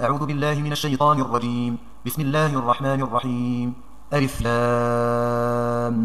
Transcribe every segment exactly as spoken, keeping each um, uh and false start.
أعوذ بالله من الشيطان الرجيم. بسم الله الرحمن الرحيم. ألف لام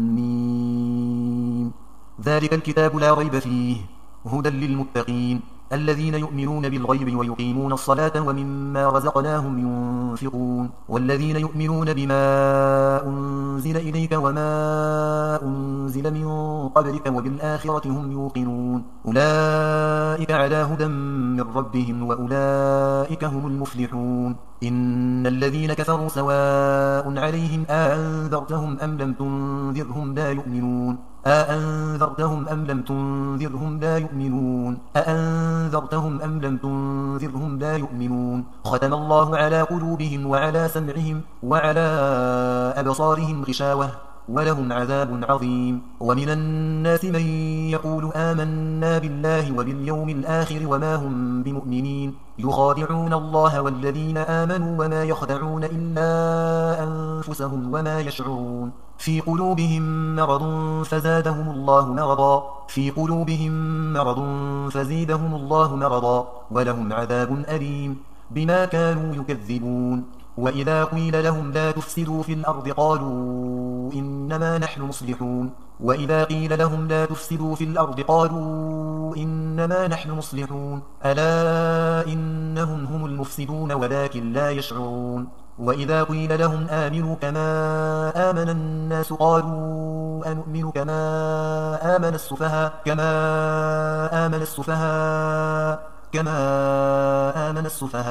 ميم. ذلك الكتاب لا ريب فيه هدى للمتقين الذين يؤمنون بالغيب ويقيمون الصلاة ومما رزقناهم ينفقون والذين يؤمنون بما أنزل إليك وما أنزل من قبلك وبالآخرة هم يوقنون أولئك على هدى من ربهم وأولئك هم المفلحون. إن الذين كفروا سواء عليهم أأنذرتهم أم لم تنذرهم لا يؤمنون أأنذرتهم أم لم تنذرهم لا يؤمنون أأنذرتهم أم لم تنذرهم لا يؤمنون ختم الله على قلوبهم وعلى سمعهم وعلى أبصارهم غشاوة ولهم عذاب عظيم. ومن الناس من يقول آمنا بالله وباليوم الآخر وما هم بمؤمنين يخادعون الله والذين آمنوا وما يخدعون إلا أنفسهم وما يشعرون. في قلوبهم مرض فزادهم الله مرضا في قلوبهم مرض فزيدهم الله مرضا ولهم عذاب أليم بما كانوا يكذبون. وإذا قيل لهم لا تفسدوا في الأرض قالوا إنما نحن مصلحون وإذا قيل لهم لا تفسدوا في الأرض قالوا إنما نحن مصلحون ألا إنهم هم المفسدون ولكن لا يشعرون. وإذا قيل لهم آمنوا كما آمن الناس قالوا أنؤمن كما آمن السفهاء كما آمن السفهاء كما آمن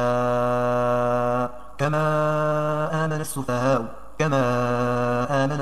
السفهاء كما آمن السفهاء كما آمن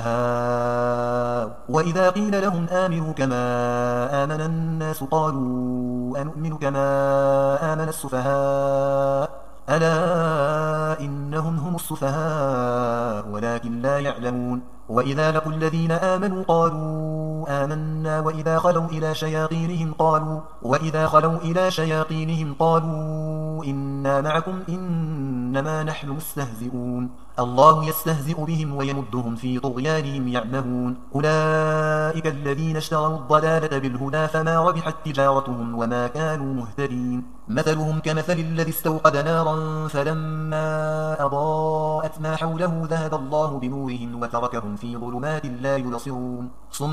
السفهاء. وإذا قيل لهم آمنوا كما آمن الناس قالوا أنؤمن كما آمن السفهاء ألا إنهم هم السفهاء ولكن لا يعلمون. وإذا لقوا الذين آمنوا قالوا آمنا وإذا خلوا إلى شياطينهم قالوا وإذا خلوا إلى شياطينهم قالوا إنا معكم إنما نحن مستهزئون الله يستهزئ بهم ويمدهم في طغيانهم يعمهون. أولئك الذين اشتروا الضلالة بالهدى فما ربحت تجارتهم وما كانوا مهتدين. مثلهم كمثل الذي استوقد نارا فلما أضاءت ما حوله ذهب الله بنورهم وتركهم في ظلمات لا يبصرون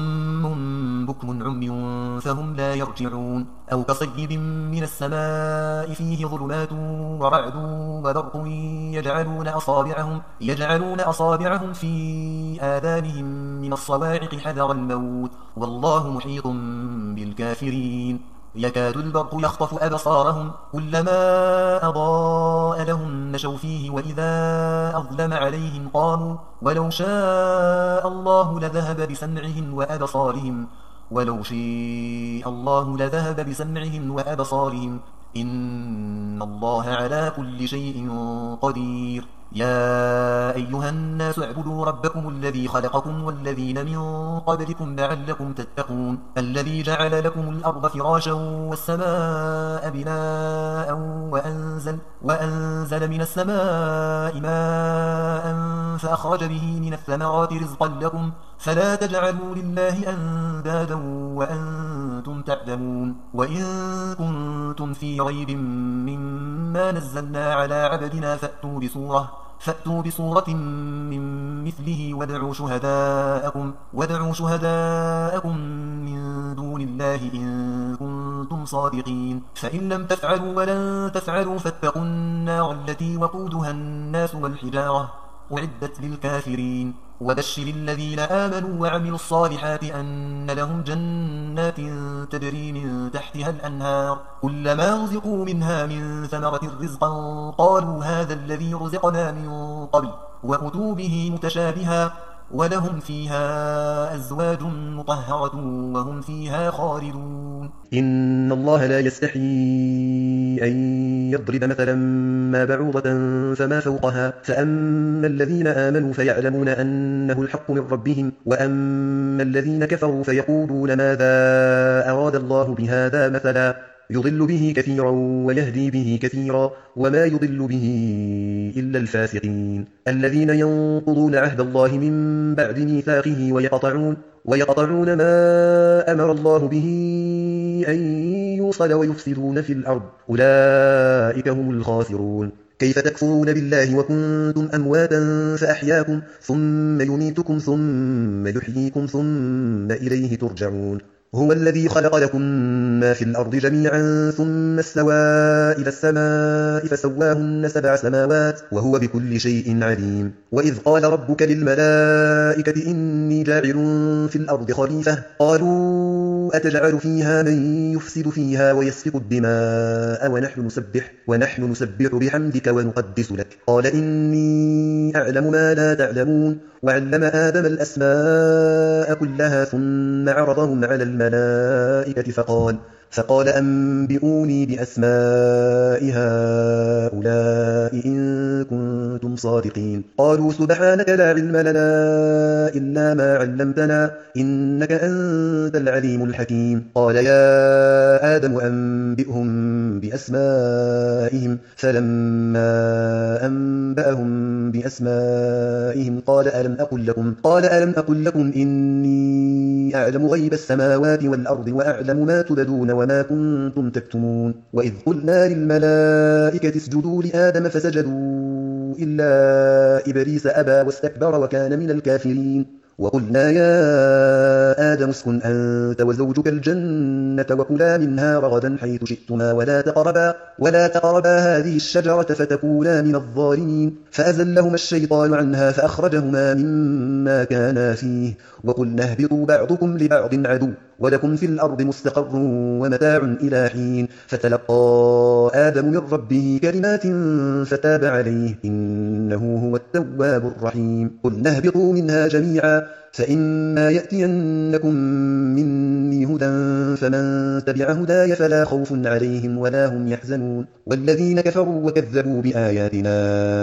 صم بكم عمي فهم لا يرجعون. أو كصيب من السماء فيه ظلمات ورعد وبرق يجعلون أصابعهم يجعلون أصابعهم في آذانهم من الصواعق حذر الموت والله محيط بالكافرين. يكاد البرق يخطف أبصارهم كلما أضاء لهم مشوا فيه وإذا أظلم عليهم قاموا ولو شاء الله لذهب بسمعهم وأبصارهم ولو شاء الله لذهب بسمعهم وأبصارهم إن الله على كل شيء قدير. يا أيها الناس اعبدوا ربكم الذي خلقكم والذين من قبلكم لعلكم تتقون الذي جعل لكم الأرض فراشا والسماء بناء وأنزل, وأنزل من السماء ماء فأخرج به من الثمرات رزقا لكم فلا تجعلوا لله أندادا وأنتم تعلمون. وإن كنتم في ريب مما نزلنا على عبدنا فأتوا بسورة فأتوا بصورة من مثله وادعوا شهداءكم وادعوا شهداءكم من دون الله إن كنتم صادقين. فإن لم تفعلوا ولن تفعلوا فاتقوا النار التي وقودها الناس والحجارة أعدت للكافرين. وبشر الذين آمنوا وعملوا الصالحات أن لهم جنات تجري من تحتها الأنهار كلما رزقوا منها من ثمرة رزقا قالوا هذا الذي رزقنا من قبل وأتوا به متشابها ولهم فيها أزواج مطهرة وهم فيها خالدون. إن الله لا يستحيي أن يضرب مثلا ما بعوضة فما فوقها فأما الذين آمنوا فيعلمون أنه الحق من ربهم وأما الذين كفروا فيقولون ماذا أراد الله بهذا مثلا يضل به كثيرا ويهدي به كثيرا وما يضل به إلا الفاسقين الذين ينقضون عهد الله من بعد ميثاقه ويقطعون, ويقطعون ما أمر الله به أن يوصل ويفسدون في الأرض أولئك هم الخاسرون كيف تكفرون بالله وكنتم أمواتا فأحياكم ثم يميتكم ثم يحييكم ثم إليه ترجعون هو الذي خلق لكم ما في الأرض جميعا ثم استوى إلى السماء فسواهن سبع سماوات وهو بكل شيء عليم وإذ قال ربك للملائكة إني جاعل في الأرض خليفة قالوا أتجعل فيها من يفسد فيها ويسفك الدماء ونحن نسبح, ونحن نسبح بحمدك ونقدس لك قال إني أعلم ما لا تعلمون وعلم آدم الأسماء كلها ثم عرضهم على الملائكة فقال فقال أنبئوني بأسماء هؤلاء إن كنتم صادقين قالوا سبحانك لا علم لنا إلا ما علمتنا إنك أنت العليم الحكيم قال يا آدم أنبئهم بأسمائهم فلما أنبأهم بأسمائهم قال ألم أقل لكم قال ألم أقل لكم إني أعلم غيب السماوات والأرض وأعلم ما تبدون وما كنتم تكتمون وإذ قلنا للملائكة اسجدوا لآدم فسجدوا إلا إبليس أبى واستكبر وكان من الكافرين وقلنا يا آدم اسكن أنت وزوجك الجنة وكلا منها رغدا حيث شئتما ولا تقربا, ولا تقربا هذه الشجرة فتكونا من الظالمين فأزلهما الشيطان عنها فأخرجهما مما كانا فيه وقلنا اهبطوا بعضكم لبعض عدو ولكم في الأرض مستقر ومتاع إلى حين فتلقى آدم من ربه كلمات فتاب عليه إنه هو التواب الرحيم قلنا اهبطوا منها جميعا فإما يأتينكم مني هدى فمن تبع هداي فلا خوف عليهم ولا هم يحزنون والذين كفروا وكذبوا بآياتنا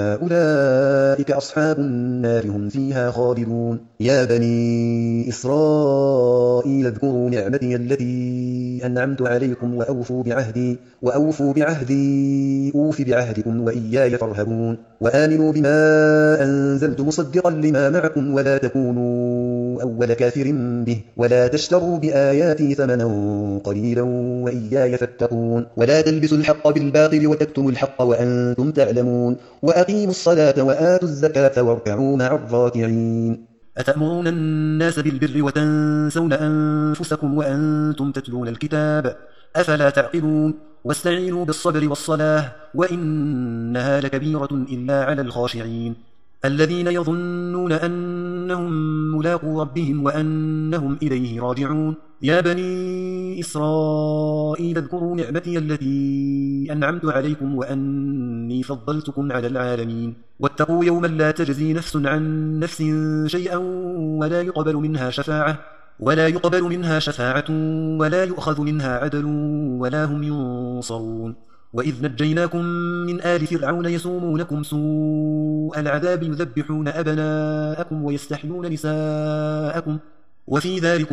أولئك أصحاب النار هم فيها خالدون يا بني إسرائيل اذكروا نعمتي التي أنعمت عليكم وأوفوا بعهدي وأوفوا بعهدي أوف بعهدكم وإياي فارهبون وآمنوا بما أنزلت مصدقا لما معكم ولا تكونوا أول كافر به ولا تشتروا بآياتي ثمنا قليلا وإياي فاتقون ولا تلبسوا الحق بالباطل وتكتموا الحق وأنتم تعلمون وأقيموا الصلاة وآتوا الزكاة واركعوا مع الراكعين أتأمرون الناس بالبر وتنسون أنفسكم وأنتم تتلون الكتاب أفلا تعقلون واستعينوا بالصبر والصلاة وإنها لكبيرة إلا على الخاشعين الذين يظنون أنهم ملاقو ربهم وأنهم إليه راجعون يا بني إسرائيل اذكروا نعمتي التي أنعمت عليكم وأني فضلتكم على العالمين واتقوا يوما لا تجزي نفس عن نفس شيئا ولا يقبل منها شفاعة ولا يقبل منها شفاعة ولا يؤخذ منها عدل ولا هم ينصرون وإذ نجيناكم من آل فرعون يسومونكم سوء العذاب يذبحون أبناءكم ويستحيون نساءكم وفي ذلكم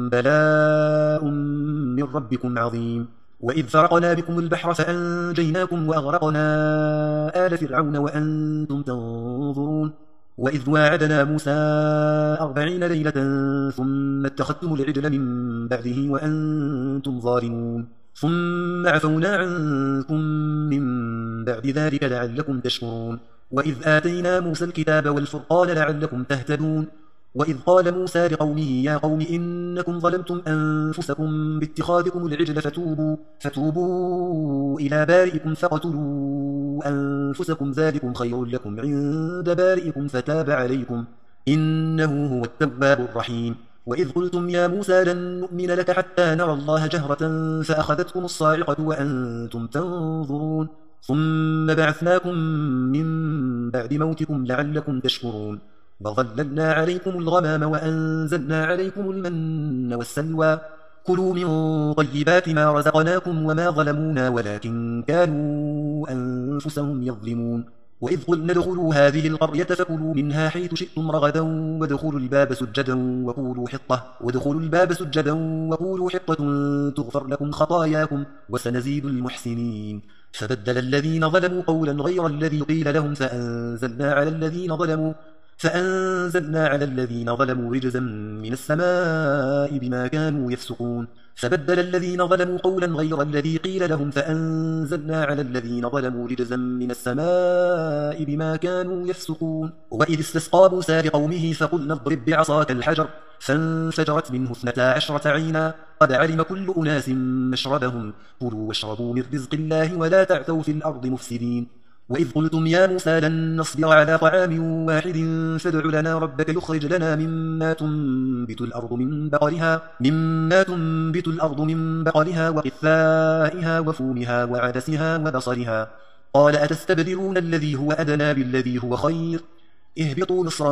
بلاء من ربكم عظيم وإذ فرقنا بكم البحر فأنجيناكم وأغرقنا آل فرعون وأنتم تنظرون وإذ واعدنا موسى أربعين ليلة ثم اتخذتم العجل من بعده وأنتم ظالمون ثم عفونا عنكم من بعد ذلك لعلكم تشكرون وإذ آتينا موسى الكتاب والفرقان لعلكم تهتدون وإذ قال موسى لقومه يا قوم إنكم ظلمتم أنفسكم باتخاذكم العجل فتوبوا, فتوبوا إلى بارئكم فاقتلوا أنفسكم ذلكم خير لكم عند بارئكم فتاب عليكم إنه هو التواب الرحيم وإذ قلتم يا موسى لن نؤمن لك حتى نرى الله جهرة فأخذتكم الصاعقة وأنتم تنظرون ثم بعثناكم من بعد موتكم لعلكم تشكرون وظللنا عليكم الغمام وأنزلنا عليكم المن والسلوى كلوا من طيبات ما رزقناكم وما ظلمونا ولكن كانوا أنفسهم يظلمون وإذ قلنا ادخلوا هذه القرية فكلوا منها حيث شئتم رغدا وادخلوا الباب سجدا وقولوا حطة وادخلوا الباب سجدا وقولوا حطة تغفر لكم خطاياكم وسنزيد المحسنين فبدل الذين ظلموا قولا غير الذي قيل لهم فأنزلنا على الذين ظلموا فأنزلنا على الذين ظلموا رجزا من السماء بما كانوا يفسقون فبدل الذين ظلموا قولا غير الذي قيل لهم فأنزلنا على الذين ظلموا رجزا من السماء بما كانوا يفسقون وإذ استسقى موسى لقومه فقلنا اضرب بعصاك الحجر فانفجرت منه اثنتا عشرة عينا قد علم كل أناس مشربهم كلوا واشربوا من رزق الله ولا تعثوا في الأرض مفسدين وإذ قلتم يا موسى لن نصبر على طعام واحد فادع لنا ربك يخرج لنا مما تنبت الأرض من بقلها مما تنبت الأرض من بقلها وقثائها وفومها وعدسها وبصلها قال أتستبدلون الذي هو أدنى بالذي هو خير اهبطوا مصرا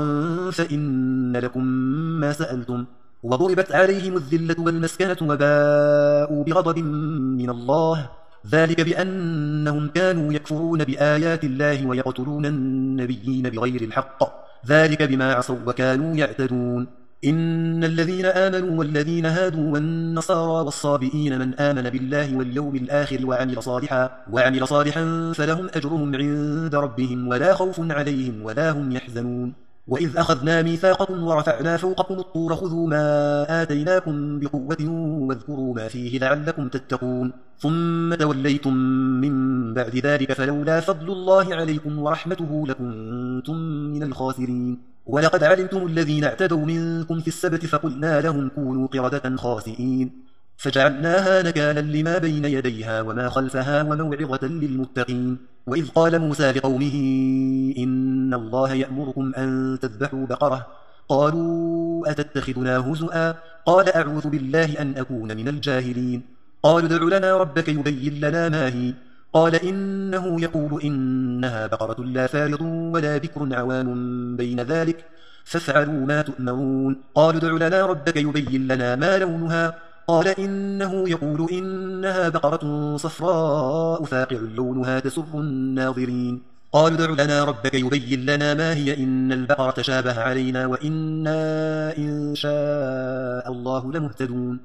فإن لكم ما سألتم وضربت عليهم الذلة والمسكنة وباءوا بغضب من الله ذلك بأنهم كانوا يكفرون بآيات الله ويقتلون النبيين بغير الحق ذلك بما عصوا وكانوا يعتدون إن الذين آمنوا والذين هادوا والنصارى والصابئين من آمن بالله واليوم الآخر وعمل صالحا, وعمل صالحا فلهم أجرهم عند ربهم ولا خوف عليهم ولا هم يحزنون وإذ أخذنا ميثاقكم ورفعنا فوقكم الطور خذوا ما آتيناكم بقوة واذكروا ما فيه لعلكم تتقون ثم توليتم من بعد ذلك فلولا فضل الله عليكم ورحمته لكنتم من الخاسرين ولقد علمتم الذين اعتدوا منكم في السبت فقلنا لهم كونوا قردة خاسئين فجعلناها نكالا لما بين يديها وما خلفها وموعظة للمتقين وإذ قال موسى لقومه إن الله يأمركم أن تذبحوا بقرة قالوا أتتخذنا هزؤا قال أعوذ بالله أن أكون من الجاهلين قالوا ادع لنا ربك يبين لنا ما هي قال إنه يقول إنها بقرة لا فارض ولا بكر عوان بين ذلك فافعلوا ما تؤمرون قالوا ادع لنا ربك يبين لنا ما لونها قال إنه يقول إنها بقرة صفراء فاقع لونها تسر الناظرين قالوا ادع لنا ربك يبين لنا ما هي إن البقرة تشابه علينا وإنا إن شاء الله لمهتدون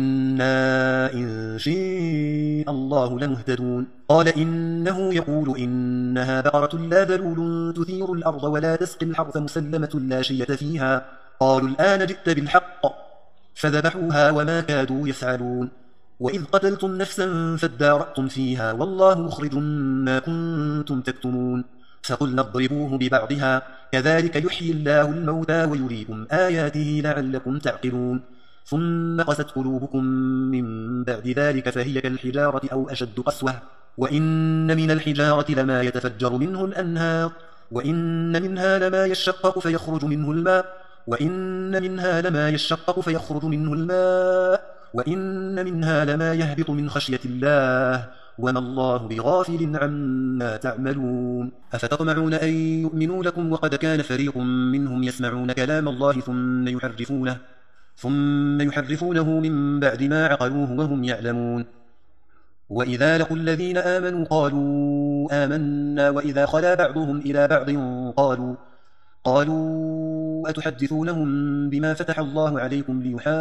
وإنا إن شاء الله لمهتدون قال إنه يقول إنها بقرة لا ذلول تثير الأرض ولا تسقي الحرث مسلمة لا شية فيها قالوا الآن جئت بالحق فذبحوها وما كادوا يفعلون وإذ قتلتم نفسا فادارأتم فيها والله مخرج ما كنتم تكتمون فقلنا اضربوه ببعضها كذلك يحيي الله الموتى ويريكم آياته لعلكم تعقلون ثم قست قلوبكم من بعد ذلك فهي كالحجارة أو أشد قسوة وإن من الحجارة لما يتفجر منه الأنهار وإن منها لما يشقق فيخرج منه الماء وإن منها لما يشقق فيخرج منه الماء وإن منها لما يهبط من خشية الله وما الله بغافل عما تعملون أفتطمعون أن يؤمنوا لكم وقد كان فريق منهم يسمعون كلام الله ثم يحرفونه ثم يحرفونه من بعد ما عقلوه وهم يعلمون وإذا لقوا الذين آمنوا قالوا آمنا وإذا خلا بعضهم إلى بعض قالوا قالوا أتحدثونهم بما فتح الله عليكم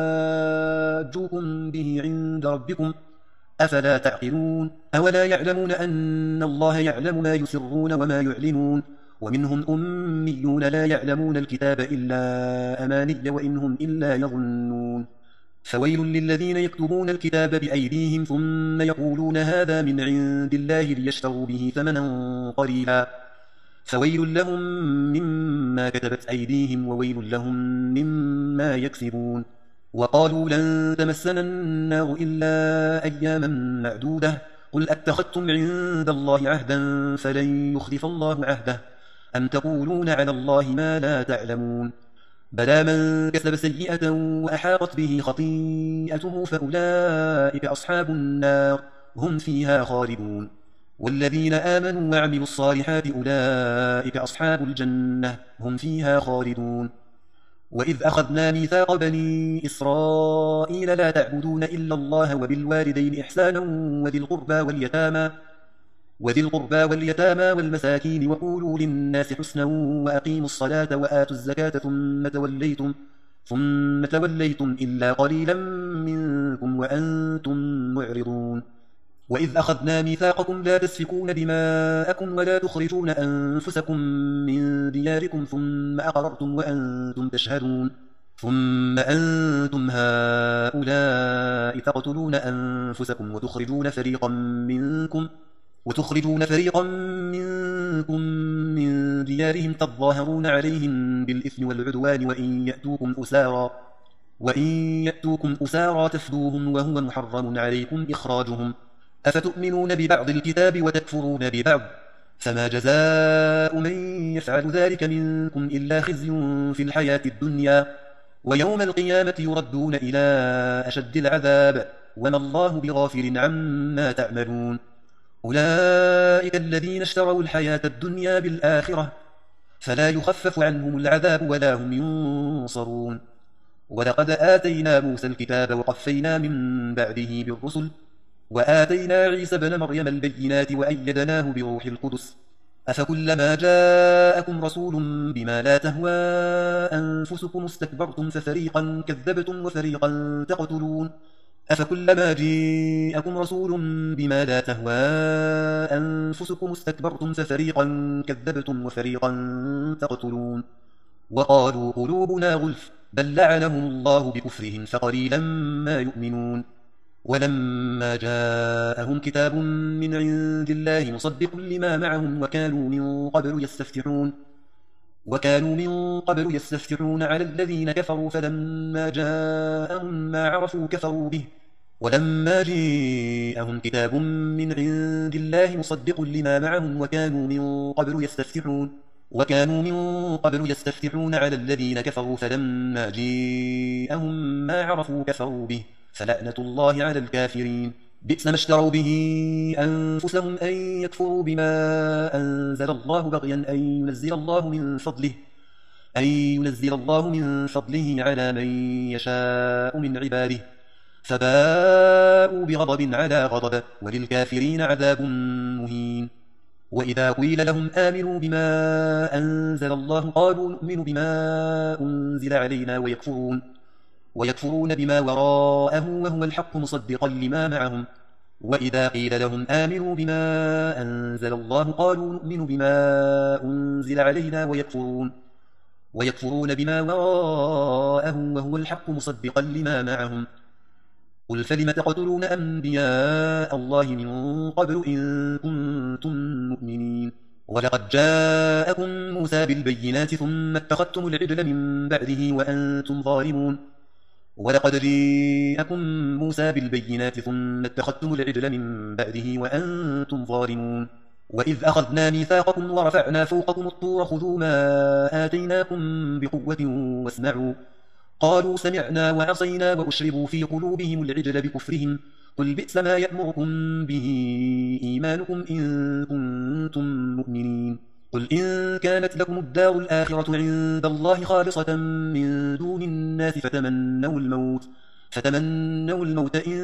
ليحاجوكم به عند ربكم أفلا تعقلون أولا يعلمون أن الله يعلم ما يسرون وما يعلنون ومنهم أميون لا يعلمون الكتاب إلا أماني وإنهم إلا يظنون فويل للذين يكتبون الكتاب بأيديهم ثم يقولون هذا من عند الله ليشتروا به ثمنا قليلا فويل لهم مما كتبت أيديهم وويل لهم مما يكسبون وقالوا لن تمسنا النار إلا أياما معدودة قل أتخذتم عند الله عهدا فلن يخلف الله عهده أم تقولون على الله ما لا تعلمون بلى من كسب سيئة وأحاطت به خطيئته فأولئك أصحاب النار هم فيها خالدون والذين آمنوا وعملوا الصالحات أولئك أصحاب الجنة هم فيها خالدون وإذ أخذنا ميثاق بني إسرائيل لا تعبدون إلا الله وبالوالدين إحسانا وذي القربى واليتامى وذي القربى واليتامى والمساكين وقولوا للناس حسنا وأقيموا الصلاة وآتوا الزكاة ثم توليتم ثم توليتم إلا قليلا منكم وأنتم معرضون وإذ أخذنا ميثاقكم لا تسفكون دماءكم ولا تخرجون أنفسكم من دياركم ثم أقررتم وأنتم تشهدون ثم أنتم هؤلاء تقتلون أنفسكم وتخرجون فريقا منكم وتخرجون فريقا منكم من ديارهم تظاهرون عليهم بالإثم والعدوان وإن يأتوكم أسارى وإن يأتوكم أسارى تفدوهم وهو محرم عليكم إخراجهم أفتؤمنون ببعض الكتاب وتكفرون ببعض فما جزاء من يفعل ذلك منكم إلا خزي في الحياة الدنيا ويوم القيامة يردون إلى أشد العذاب وما الله بغافل عما تعملون أولئك الذين اشتروا الحياة الدنيا بالآخرة فلا يخفف عنهم العذاب ولا هم ينصرون ولقد آتينا موسى الكتاب وقفينا من بعده بالرسل وآتينا عيسى بن مريم البينات وأيدناه بروح القدس أفكلما جاءكم رسول بما لا تهوى أنفسكم استكبرتم ففريقا كذبتم وفريقا تقتلون أفكلما جاءكم رسول بما لا تهوى أنفسكم استكبرتم ففريقا كذبتم وفريقا تقتلون وقالوا قلوبنا غلف بل لعنهم الله بكفرهم فقليلا ما يؤمنون ولما جاءهم كتاب من عند الله مصدق لما معهم وكانوا من قبل يستفتحون وكانوا من قبل يستفتحون على الذين كفروا فلما جاءهم ما عرفوا كفروا به ولما جاءهم كتاب من عند الله مصدق لما معهم وكانوا من قبل يستفتحون وكانوا من قبل يستفتحون على الذين كفروا فلما جاءهم ما عرفوا كفروا به فلعنة الله على الكافرين بئس ما اشتروا به أنفسهم أن يكفروا بما أنزل الله بغيا أن ينزل الله من فضله أن ينزل الله من فضله على من يشاء من عباده فباءوا بغضب على غضب وللكافرين عذاب مهين وإذا قيل لهم آمنوا بما أنزل الله قالوا نؤمن بما أنزل علينا ويكفرون ويكفرون بما وراءه وهو الحق مصدقا لما معهم وإذا قيل لهم آمنوا بما أنزل الله قالوا نؤمن بما أنزل علينا ويكفرون ويكفرون بما وراءه وهو الحق مصدقا لما معهم قل فلم تقتلون أنبياء الله من قبل إن كنتم مؤمنين ولقد جاءكم موسى بالبينات ثم اتخذتم العجل من بعده وأنتم ظالمون ولقد جاءكم موسى بالبينات ثم اتخذتم العجل من بعده وأنتم ظالمون وإذ أخذنا ميثاقكم ورفعنا فوقكم الطور خذوا ما آتيناكم بقوة واسمعوا قالوا سمعنا وعصينا وأشربوا في قلوبهم العجل بكفرهم قل بئس ما يأمركم به إيمانكم إن كنتم مؤمنين قل إن كانت لكم الدار الآخرة عند الله خالصة من دون الناس فتمنوا الموت فتمنوا الموت إن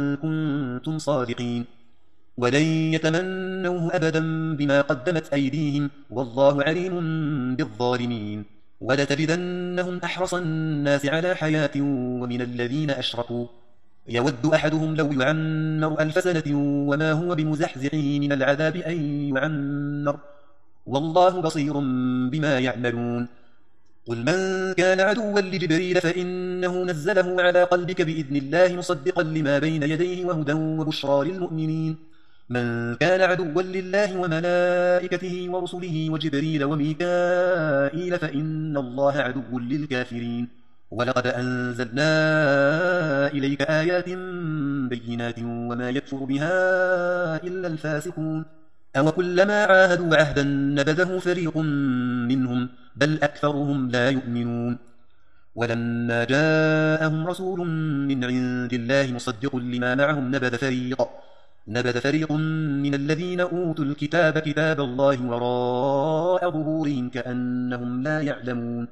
كنتم صادقين ولن يتمنوه أبدا بما قدمت أيديهم والله عليم بالظالمين ولتجدنهم أحرص الناس على حياة ومن الذين أشركوا يود أحدهم لو يعمر ألف سنة وما هو بمزحزحه من العذاب أن يعمر والله بصير بما يعملون قل من كان عدوا لجبريل فإنه نزله على قلبك بإذن الله مصدقا لما بين يديه وهدى وبشرى للمؤمنين من كان عدوا لله وملائكته ورسله وجبريل وميكائيل فإن الله عدو للكافرين ولقد أنزلنا إليك آيات بينات وما يكفر بها إلا الفاسقون أو كلما عاهدوا عهدا نبذه فريق منهم بل أكثرهم لا يؤمنون ولما جاءهم رسول من عند الله مصدق لما معهم نبذ فريق نبذ فريق من الذين أوتوا الكتاب كتاب الله وراء ظهورهم كأنهم لا يعلمون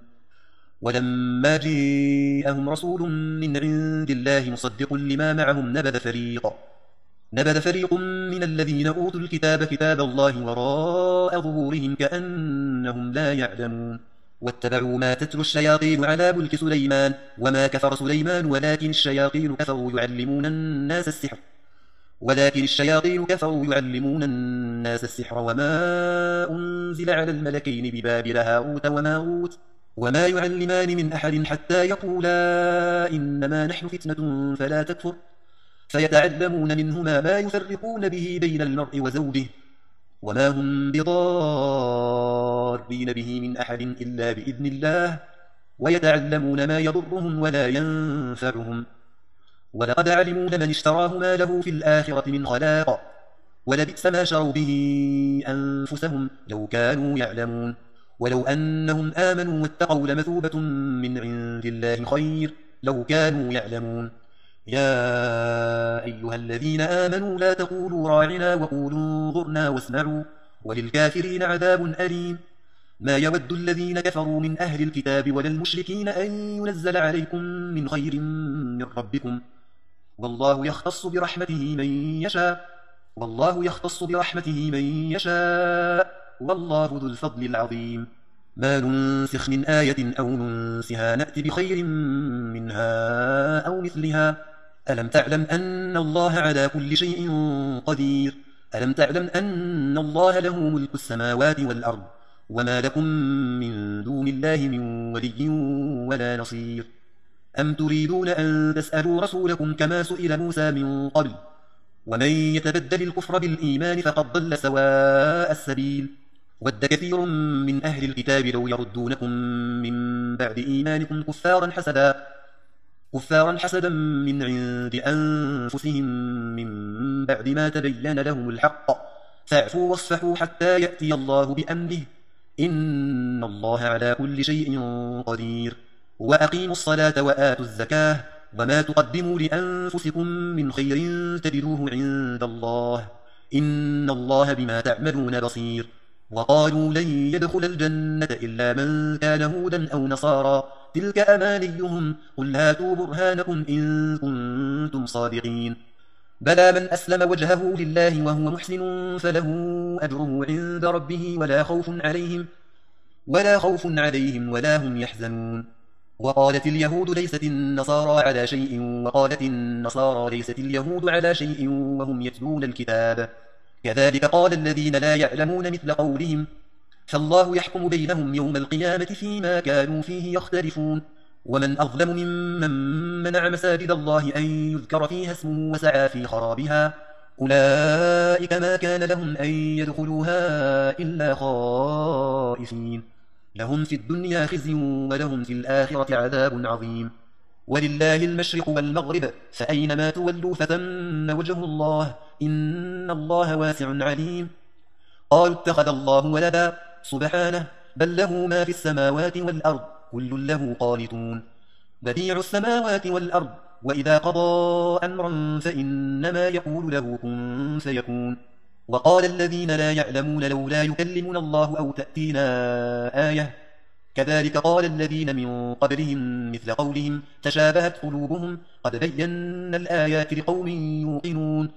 ولما جاءهم رسول من عند الله مصدق لما معهم نبذ فريق نبذ فريق من الذين أوتوا الكتاب كتاب الله وراء ظهورهم كأنهم لا يعلمون واتبعوا ما تتلو الشياطين على ملك سليمان وما كفر سليمان ولكن الشياطين كفروا يعلمون الناس السحر ولكن الشياطين كفروا يعلمون الناس السحر وما أنزل على الملكين ببابل هاروت وماروت وما يعلمان من أحد حتى يقولا إنما نحن فتنة فلا تكفر فيتعلمون منهما ما يفرقون به بين المرء وزوجه وما هم بضارين به من أحد إلا بإذن الله ويتعلمون ما يضرهم ولا ينفعهم ولقد علموا لمن اشتراه ما له في الآخرة من خلاق ولبئس ما شروا به أنفسهم لو كانوا يعلمون ولو أنهم آمنوا واتقوا لمثوبة من عند الله خير لو كانوا يعلمون يا أيها الذين آمنوا لا تقولوا راعنا وقولوا انظرنا واسمعوا وللكافرين عذاب أليم ما يود الذين كفروا من أهل الكتاب ولا المشركين أن ينزل عليكم من خير من ربكم والله يختص برحمته من يشاء والله يختص برحمته من يشاء والله ذو الفضل العظيم ما ننسخ من آية أو ننسها نأتي بخير منها أو مثلها ألم تعلم أن الله على كل شيء قدير ألم تعلم أن الله له ملك السماوات والأرض وما لكم من دون الله من ولي ولا نصير أم تريدون أن تسألوا رسولكم كما سئل موسى من قبل ومن يتبدل الكفر بالإيمان فقد ضل سواء السبيل ود كثير من أهل الكتاب لو يردونكم من بعد إيمانكم كفارا حسدا كفارا حسدا من عند أنفسهم من بعد ما تبين لهم الحق فاعفوا واصفحوا حتى يأتي الله بأمره إن الله على كل شيء قدير وأقيموا الصلاة وآتوا الزكاة وما تقدموا لأنفسكم من خير تجدوه عند الله إن الله بما تعملون بصير وقالوا لن يدخل الجنة إلا من كان هودا أو نصارى تلك أمانيهم قل هاتوا برهانكم إن كنتم صادقين بلى من أسلم وجهه لله وهو محسن فله أجره عند ربه ولا خوف عليهم ولا خوف عليهم ولا هم يحزنون وقالت اليهود ليست النصارى على شيء وقالت النصارى ليست اليهود على شيء وهم يتلون الكتاب كذلك قال الذين لا يعلمون مثل قولهم فالله يحكم بينهم يوم القيامة فيما كانوا فيه يختلفون ومن أظلم ممن منع مساجد الله أن يذكر فيها اسمه وسعى في خرابها أولئك ما كان لهم أن يدخلوها إلا خائفين لهم في الدنيا خزي ولهم في الآخرة عذاب عظيم ولله المشرق والمغرب فأينما تولوا فثم وجه الله إن الله واسع عليم قالوا اتخذ الله ولدا سبحانه بل له ما في السماوات والأرض كل له قانتون بديع السماوات والأرض وإذا قضى أمرا فإنما يقول له كن فيكون وقال الذين لا يعلمون لولا يكلمنا الله أو تأتينا آية كذلك قال الذين من قبلهم مثل قولهم تشابهت قلوبهم قد بينا الآيات لقوم يوقنون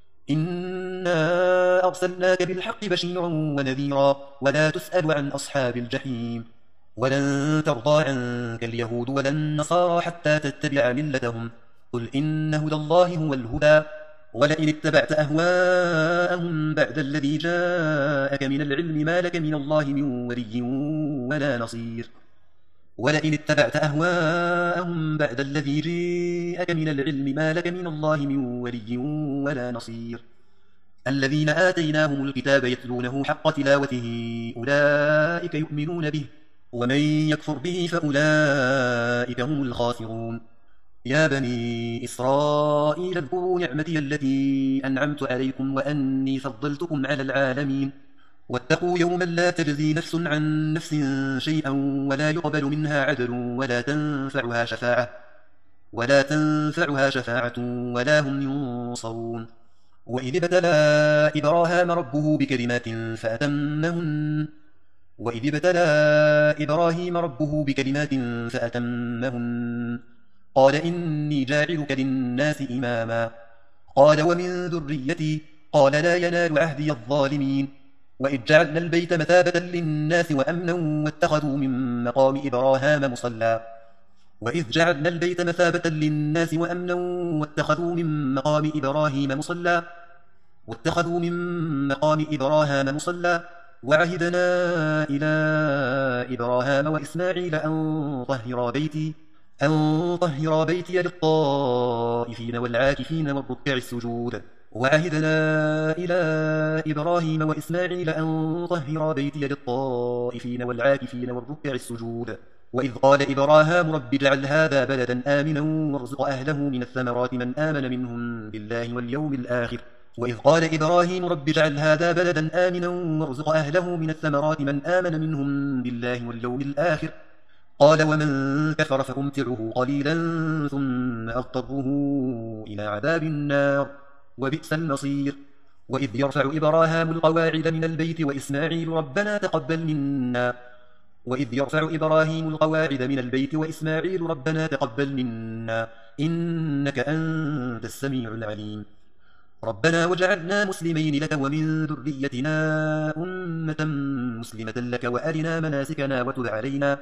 إنا أرسلناك بالحق بشيرا ونذيرا ولا تسأل عن أصحاب الجحيم ولن ترضى عنك اليهود ولا النصارى حتى تتبع ملتهم قل إن هدى الله هو الهدى ولئن اتبعت أهواءهم بعد الذي جاءك من العلم ما لك من الله من ولي ولا نصير ولئن اتبعت أهواءهم بعد الذي جاءك من العلم ما لك من الله من ولي ولا نصير الذين آتيناهم الكتاب يتلونه حق تلاوته أولئك يؤمنون به ومن يكفر به فأولئك هم الخاسرون يا بني إسرائيل اذكروا نعمتي التي أنعمت عليكم وأني فضلتكم على العالمين واتقوا يوما لا تجزي نفس عن نفس شيئا ولا يقبل منها عدل ولا تنفعها شفاعة ولا تنفعها شفاعة ولا هم ينصرون وإذ ابتلى إبراهام ربه بكلمات فأتمهن وإذ ابتلى إبراهيم ربه بكلمات فأتمهن قال إني جاعلك للناس إماما قال ومن ذريتي قال لا ينال عهدي الظالمين وإذ جعلنا البيت مثابة للناس وأمنا واتخذوا من مقام إبراهام مصلى وإذ جعلنا البيت مثابة للناس وأمنا واتخذوا من مقام إبراهيم مصلى واتخذوا من مقام إبراهام مصلى وعهدنا إلى إبراهام وإسماعيل أن طهرا بيتي أن طهرا بيتي للطائفين والعاكفين والركع السجود وعهدنا إلى إبراهيم وإسماعيل أن طهرا بيتي للطائفين والعاكفين والركع السجود وإذ قال إبراهام رب اجعل هذا بلدا آمنا وارزق أهله من الثمرات من آمن منهم بالله واليوم الآخر وإذ قال إبراهيم رب اجعل هذا بلدا آمنا وارزق أهله من الثمرات من آمن منهم بالله واليوم الآخر قال ومن كفر فأمتعه قليلا ثم أضطره إلى عذاب النار وبئس المصير وإذ يرفع إبراهام القواعد من البيت وإسماعيل ربنا تقبل منا وإذ يرفع إبراهيم القواعد من البيت وإسماعيل ربنا تقبل منا إنك أنت السميع العليم ربنا وجعلنا مسلمين لك ومن ذريتنا أمة مسلمة لك وأرنا مناسكنا وتب علينا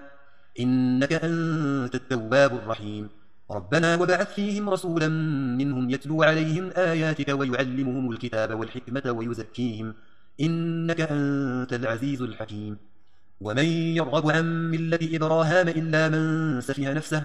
إنك أنت التواب الرحيم ربنا وبعث فيهم رسولا منهم يتلو عليهم آياتك ويعلمهم الكتاب والحكمة ويزكيهم إنك أنت العزيز الحكيم ومن يرغب عن ملة إبراهام إلا من سفه نفسه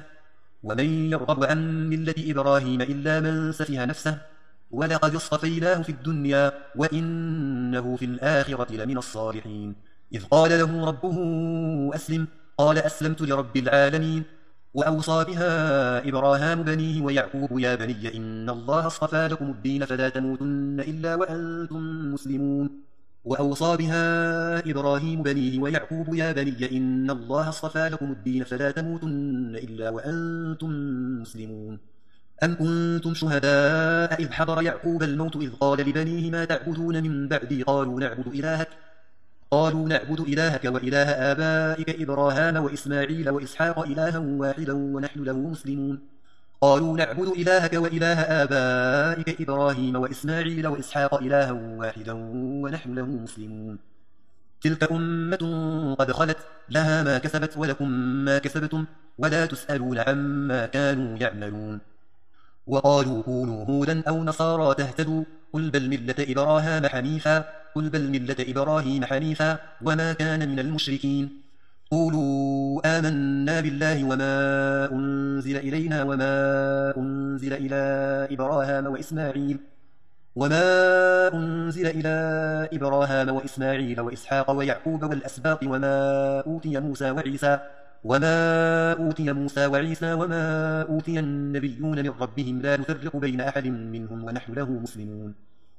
ومن يرغب عن ملة إبراهيم إلا من سفه نفسه ولقد اصطفيناه في الدنيا وإنه في الآخرة لمن الصالحين إذ قال له ربه أسلم قال أسلمت لرب العالمين وأوصى بها إبراهام بنيه ويعقوب يا بني إن الله اصطفى لكم الدين فلا تموتن إلا وأنتم مسلمون وأوصى بها إبراهيم بنيه ويعقوب يا بني إن الله اصطفى لكم الدين فلا تموتن إلا وأنتم مسلمون أم كنتم شهداء إذ حضر يعقوب الموت إذ قال لبنيه ما تعبدون من بعدي قالوا نعبد إلهك قالوا نعبد إلهك وإله آبائك إبراهام وإسماعيل وإسحاق إلها واحدا ونحن له مسلمون قالوا نعبد إلهك وإله آبائك إبراهيم وإسماعيل وإسحاق إلها واحدا ونحن له مسلمون تلك أمة قد خلت لها ما كسبت ولكم ما كسبتم ولا تسألون عما كانوا يعملون وقالوا كونوا هودا أو نصارى تهتدوا قل بل ملة إبراهام حنيفا قل بل ملة إبراهيم حنيفا وما كان من المشركين قولوا آمنا بالله وما أنزل إلينا وما أنزل إلى إبراهام وإسماعيل وما أنزل إلى إبراهام وإسماعيل وإسحاق ويعقوب والأسباط وما أوتي موسى وعيسى وما أوتي موسى وعيسى وما أوتي النبيون من ربهم لا نفرق بين أحد منهم ونحن له مسلمون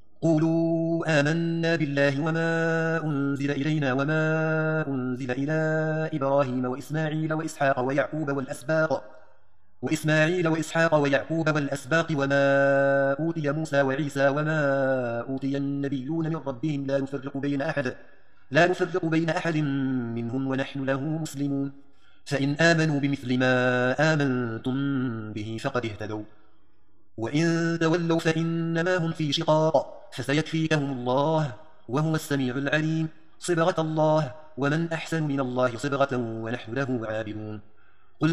قولوا آمنا بالله وما أنزل إلينا وما أنزل إلى إبراهيم وإسماعيل وإسحاق ويعقوب والأسباط وإسماعيل وإسحاق ويعقوب والأسباط وما أوتي موسى وعيسى وما أوتي النبيون من ربهم لا نفرق بين أحد لا نفرق بين أحد منهم ونحن له مسلمون فإن آمنوا بمثل ما آمنتم به فقد اهتدوا وإن تولوا فإنما هم في شقاق فسيكفيكهم الله وهو السميع العليم صبغة الله ومن أحسن من الله صبغة ونحن له عابدون قل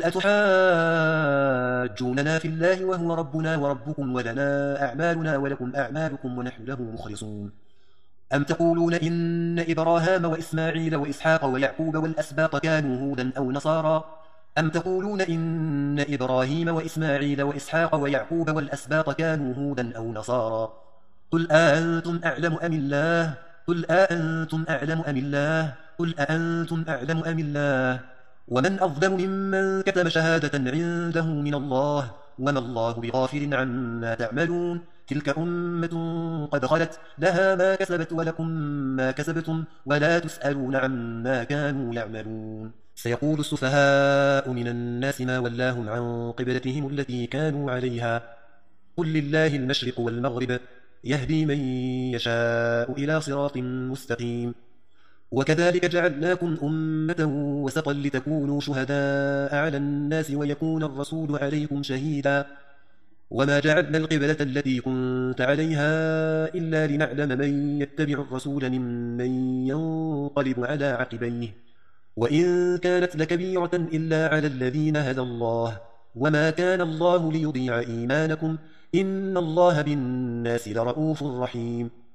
أتحاجوننا في الله وهو ربنا وربكم ولنا أعمالنا ولكم أعمالكم ونحن له مخلصون أم تقولون إن إبراهام وإسماعيل وإسحاق ويعقوب والأسباط كانوا هودا أو نصارى أم تقولون إن إبراهيم وإسماعيل وإسحاق ويعقوب والأسباط كانوا هودا أو نصارى قل أأنتم أعلم أم الله قل أأنتم أعلم أم الله قل أأنتم أعلم أم الله ومن أظلم ممن كتم شهادة عنده من الله وما الله بغافل عما تعملون تلك أمة قد خلت لها ما كسبت ولكم ما كسبتم ولا تسألون عما كانوا يعملون سيقول السفهاء من الناس ما ولاهم عن قبلتهم التي كانوا عليها قل لله المشرق والمغرب يهدي من يشاء إلى صراط مستقيم وكذلك جعلناكم أمة وسطا لتكونوا شهداء على الناس ويكون الرسول عليكم شهيدا وما جعلنا القبلة التي كنت عليها إلا لنعلم من يتبع الرسول ممن ينقلب على عقبيه وإن كانت لكبيرة إلا على الذين هدى الله وما كان الله ليضيع إيمانكم إن الله بالناس لرؤوف رحيم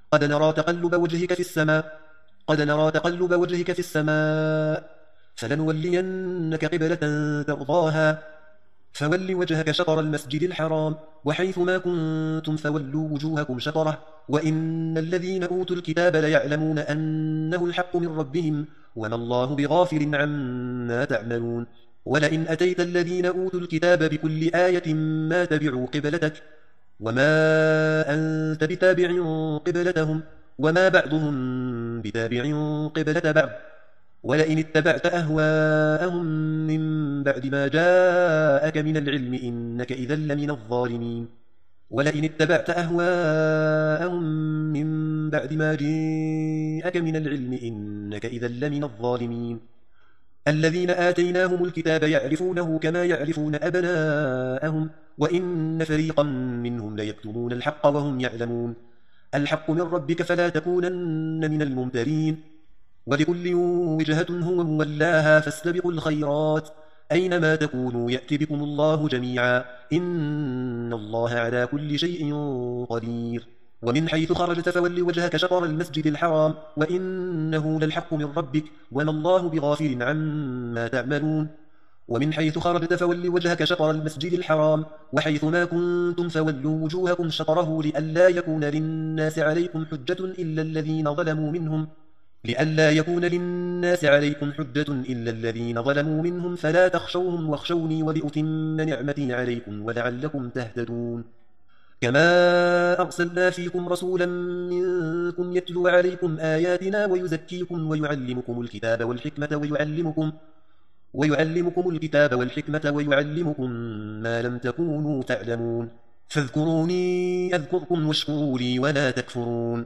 قد نرى تقلب وجهك في السماء قد نرى تقلب وجهك في السماء فلنولينك قبلة ترضاها فول وجهك شطر المسجد الحرام وحيث ما كنتم فولوا وجوهكم شطره وإن الذين أوتوا الكتاب ليعلمون أنه الحق من ربهم وما الله بغافل عما تعملون ولئن أتيت الذين أوتوا الكتاب بكل آية ما تبعوا قبلتك وما أنت بتابع قبلتهم وما بعضهم بتابع قبلة بعض ولئن اتبعت أهواءهم من بعد ما جاءك من العلم إنك إذا لمن الظالمين ولئن اتبعت أهواءهم من بعد ما جاءك من العلم إنك إذا لمن الظالمين الذين آتيناهم الكتاب يعرفونه كما يعرفون أبناءهم وإن فريقا منهم ليكتمون الحق وهم يعلمون الحق من ربك فلا تكونن من الممترين ولكل وجهة هو مولاها فاستبقوا الخيرات أينما تكونوا يأتي بكم الله جميعا إن الله على كل شيء قدير ومن حيث خرجت فول وجهك شطر المسجد الحرام وإنه للحق من ربك وما الله بغافل عما تعملون ومن حيث خرجت فول وجهك شطر المسجد الحرام وحيث ما كنتم فولوا وجوهكم شطره لئلا يكون للناس عليكم حجة إلا الذين ظلموا منهم لئلا يكون للناس عليكم حجة إلا الذين ظلموا منهم فلا تخشوهم واخشوني ولأتم نعمتي عليكم ولعلكم تهتدون كما أرسلنا فيكم رسولا منكم يتلو عليكم آياتنا ويزكيكم ويعلمكم الكتاب والحكمة ويعلمكم ويعلمكم الكتاب والحكمة ويعلمكم ما لم تكونوا تعلمون فاذكروني أذكركم واشكروا لي ولا تكفرون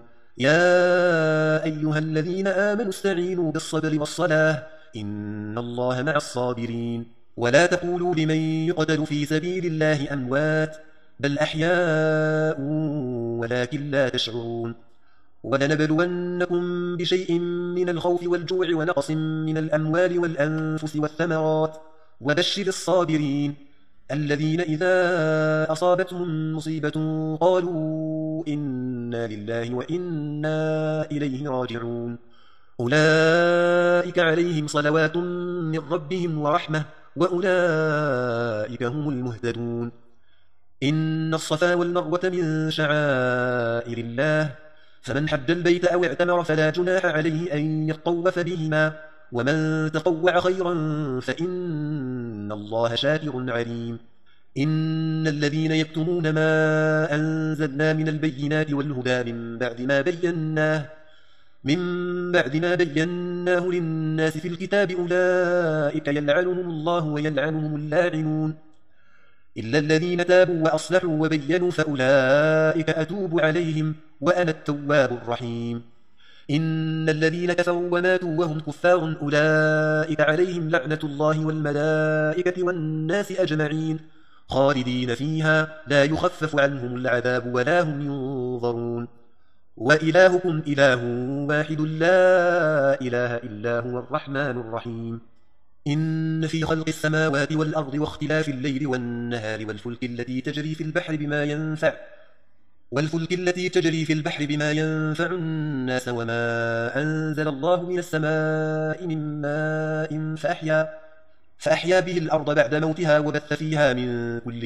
يا أيها الذين آمنوا استعينوا بالصبر والصلاة إن الله مع الصابرين ولا تقولوا لمن يقتل في سبيل الله أموات بل أحياء ولكن لا تشعرون ولنبلونكم بشيء من الخوف والجوع ونقص من الأموال والأنفس والثمرات وبشر الصابرين الذين إذا أصابتهم مصيبة قالوا إنا لله وإنا إليه راجعون أولئك عليهم صلوات من ربهم ورحمة وأولئك هم المهتدون إن الصفا والمروة من شعائر الله فمن حج البيت أو اعتمر فلا جناح عليه أن يطوف بهما ومن تطوع خيرا فإن الله شاكر عليم إن الذين يكتمون ما أنزلنا من البينات والهدى من بعد ما بيناه من بعد ما بيناه للناس في الكتاب أولئك يلعنهم الله ويلعنهم اللاعنون إلا الذين تابوا وأصلحوا وبينوا فأولئك أتوب عليهم وأنا التواب الرحيم إن الذين كفروا وماتوا وهم كفار أولئك عليهم لعنة الله والملائكة والناس أجمعين خالدين فيها لا يخفف عنهم العذاب ولا هم ينظرون وإلهكم إله واحد لا إله إلا هو الرحمن الرحيم إن في خلق السماوات والأرض واختلاف الليل والنهار والفلك التي تجري في البحر بما ينفع والفلك التي تجري في البحر بما ينفع الناس وما أنزل الله من السماء من ماء فأحيا فأحيا به الأرض بعد موتها وبث فيها من كل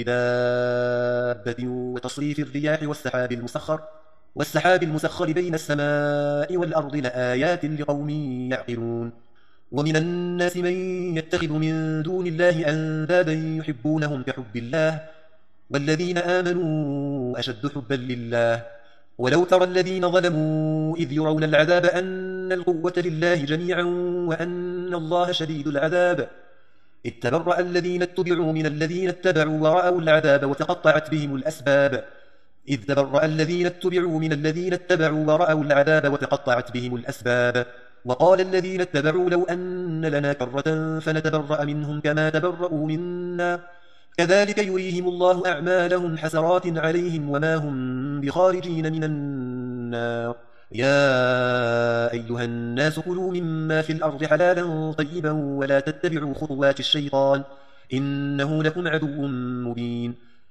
دابة وتصريف الرياح والسحاب المسخر والسحاب المسخر بين السماء والأرض لآيات لقوم يعقلون ومن الناس من يتخذ من دون الله أندادا يحبونهم كحب الله والذين آمنوا أشد حبا لله ولو ترى الذين ظلموا إذ يرون العذاب أن القوة لله جميعا وأن الله شديد العذاب إذ تبرأ الذين اتبعوا من الذين اتبعوا ورأوا العذاب وتقطعت بهم الأسباب إذ تبرأ الذين اتبعوا من الذين اتبعوا ورأوا العذاب وتقطعت بهم الأسباب وقال الذين اتبعوا لو أن لنا كرة فنتبرأ منهم كما تبرأوا منا كذلك يريهم الله أعمالهم حسرات عليهم وما هم بخارجين من النار يا أيها الناس كلوا مما في الأرض حلالا طيبا ولا تتبعوا خطوات الشيطان إنه لكم عدو مبين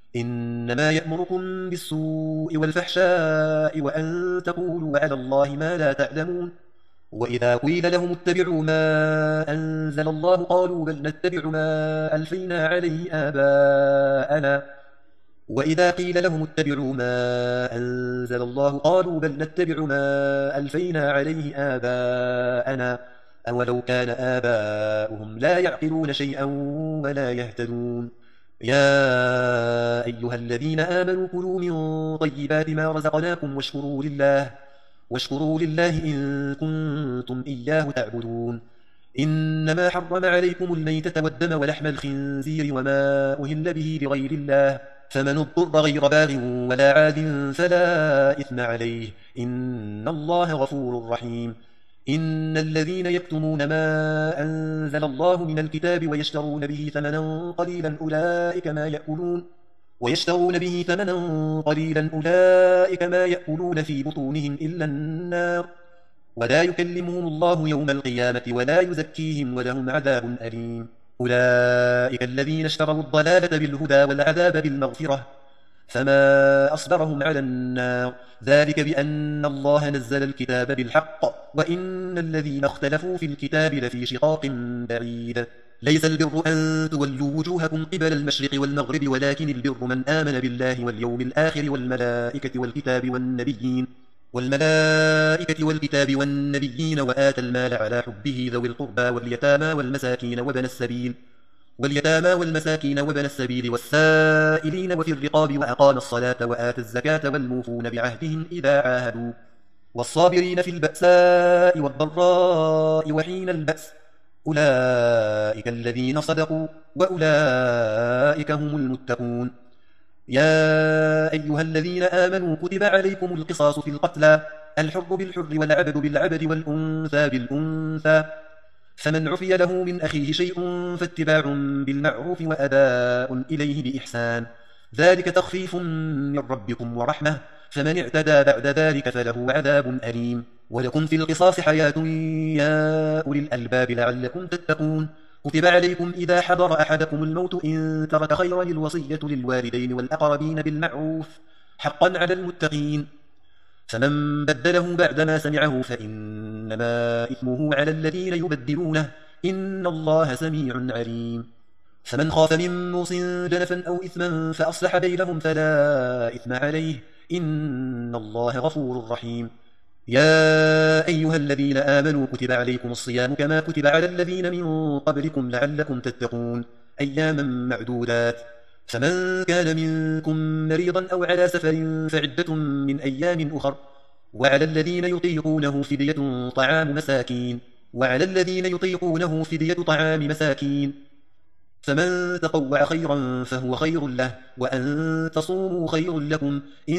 إنما يأمركم بالسوء والفحشاء وأن تقولوا على الله ما لا تعلمون. وإذا قيل لهم اتبعوا ما أنزل الله قالوا بل نتبع ما ألفينا عليه آباءنا وإذا قيل لهم اتبعوا ما أنزل الله قالوا بل نتبع ما ألفينا عليه آباءنا أولو كان آباؤهم لا يعقلون شيئا ولا يهتدون. يا أيها الذين آمنوا كلوا من طيبات ما رزقناكم واشكروا لله واشكروا لله إن كنتم إياه تعبدون. إنما حرم عليكم الميتة والدم ولحم الخنزير وما أهل به لغير الله فمن اضطر غير باغ ولا عاد فلا إثم عليه إن الله غفور رحيم. إن الذين يكتمون ما أنزل الله من الكتاب ويشترون به ثمنا قليلا أولئك ما يأكلون ويشترون به ثمنا قليلا أولئك ما يأكلون في بطونهم إلا النار ولا يكلمهم الله يوم القيامة ولا يزكيهم ولهم عذاب أليم. أولئك الذين اشتروا الضلالة بالهدى والعذاب بالمغفرة فما أصبرهم على النار ذلك بأن الله نزل الكتاب بالحق وإن الذين اختلفوا في الكتاب لفي شقاق بعيد. ليس البر أن تولوا وجوهكم قبل المشرق والمغرب ولكن البر من آمن بالله واليوم الآخر والملائكة والكتاب والنبيين والملائكة والكتاب والنبيين وآتى المال على حبه ذوي القربى واليتامى والمساكين وابن السبيل واليتامى والمساكين وابن السبيل والسائلين وفي الرقاب وأقام الصلاة وآتى الزكاة والموفون بعهدهم إذا عاهدوا والصابرين في البأساء والضراء وحين البأس أولئك الذين صدقوا وأولئك هم المتقون. يا أيها الذين آمنوا كتب عليكم القصاص في القتلى الحر بالحر والعبد بالعبد والأنثى بالأنثى فمن عفي له من أخيه شيء فاتباع بالمعروف وأداء إليه بإحسان ذلك تخفيف من ربكم ورحمة فمن اعتدى بعد ذلك فله عذاب أليم. ولكم في القصاص حياة يا أولي الألباب لعلكم تتقون. كتب عليكم إذا حضر أحدكم الموت إن ترك خيرا الوصية للوالدين والأقربين بالمعروف حقا على المتقين فمن بدله بعدما سمعه فإنما إثمه على الذين يبدلونه إن الله سميع عليم. فمن خاف من موص جنفا أو إثما فأصلح بينهم فلا إثم عليه إن الله غفور رحيم. يا أيها الذين آمنوا كتب عليكم الصيام كما كتب على الذين من قبلكم لعلكم تتقون أياما معدودات فمن كان منكم مريضا أو على سفر فعدة من أيام أخر وعلى الذين يطيقونه فدية طعام مساكين وعلى الذين يطيقونه فدية طعام مساكين فمن تطوع خيرا فهو خير له وأن تصوموا خير لكم إن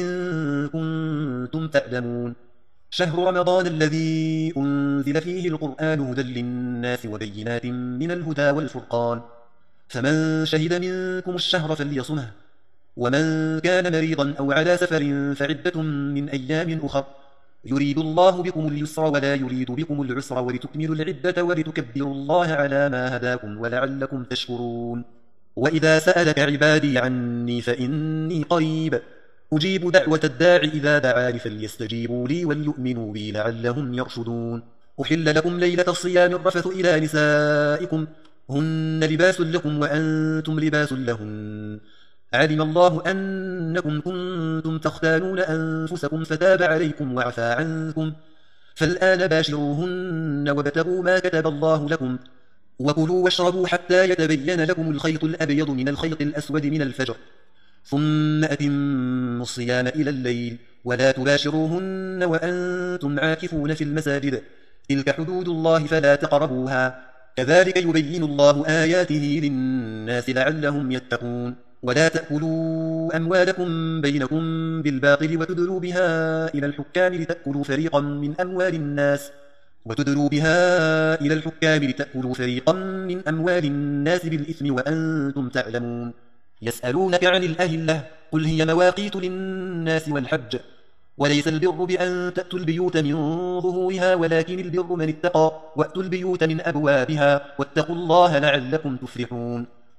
كنتم تعلمون. شهر رمضان الذي أنزل فيه القرآن هدى للناس وبينات من الهدى والفرقان فمن شهد منكم الشهر فليصمه ومن كان مريضا أو على سفر فعدة من أيام أخر يريد الله بكم اليسر ولا يريد بكم العسر ولتكملوا العدة ولتكبروا الله على ما هداكم ولعلكم تشكرون. وإذا سألك عبادي عني فإني قريب أجيب دعوة الداع إذا دعاني فليستجيبوا لي وليؤمنوا بي لعلهم يرشدون. أحل لكم ليلة الصيام الرفث إلى نسائكم هن لباس لكم وأنتم لباس لهن علم الله أنكم كنتم تختانون أنفسكم فتاب عليكم وعفى عنكم فالآن باشروهن وابتغوا ما كتب الله لكم وكلوا واشربوا حتى يتبين لكم الخيط الأبيض من الخيط الأسود من الفجر ثم أتموا الصيام إلى الليل ولا تباشروهن وأنتم عاكفون في المساجد تلك حدود الله فلا تقربوها كذلك يبين الله آياته للناس لعلهم يتقون. ولا تأكلوا أموالكم بينكم بالباطل وتدلوا بها إلى الحكام لتأكلوا فريقا من أموال الناس وتدلوا بها إلى الحكام لتأكلوا فريقا من أموال الناس بالإثم وأنتم تعلمون. يسألونك عن الأهلة قل هي مواقيت للناس والحج وليس البر بأن تأتوا البيوت من ظهورها ولكن البر من اتقى وأتوا البيوت من أبوابها واتقوا الله لعلكم تفلحون.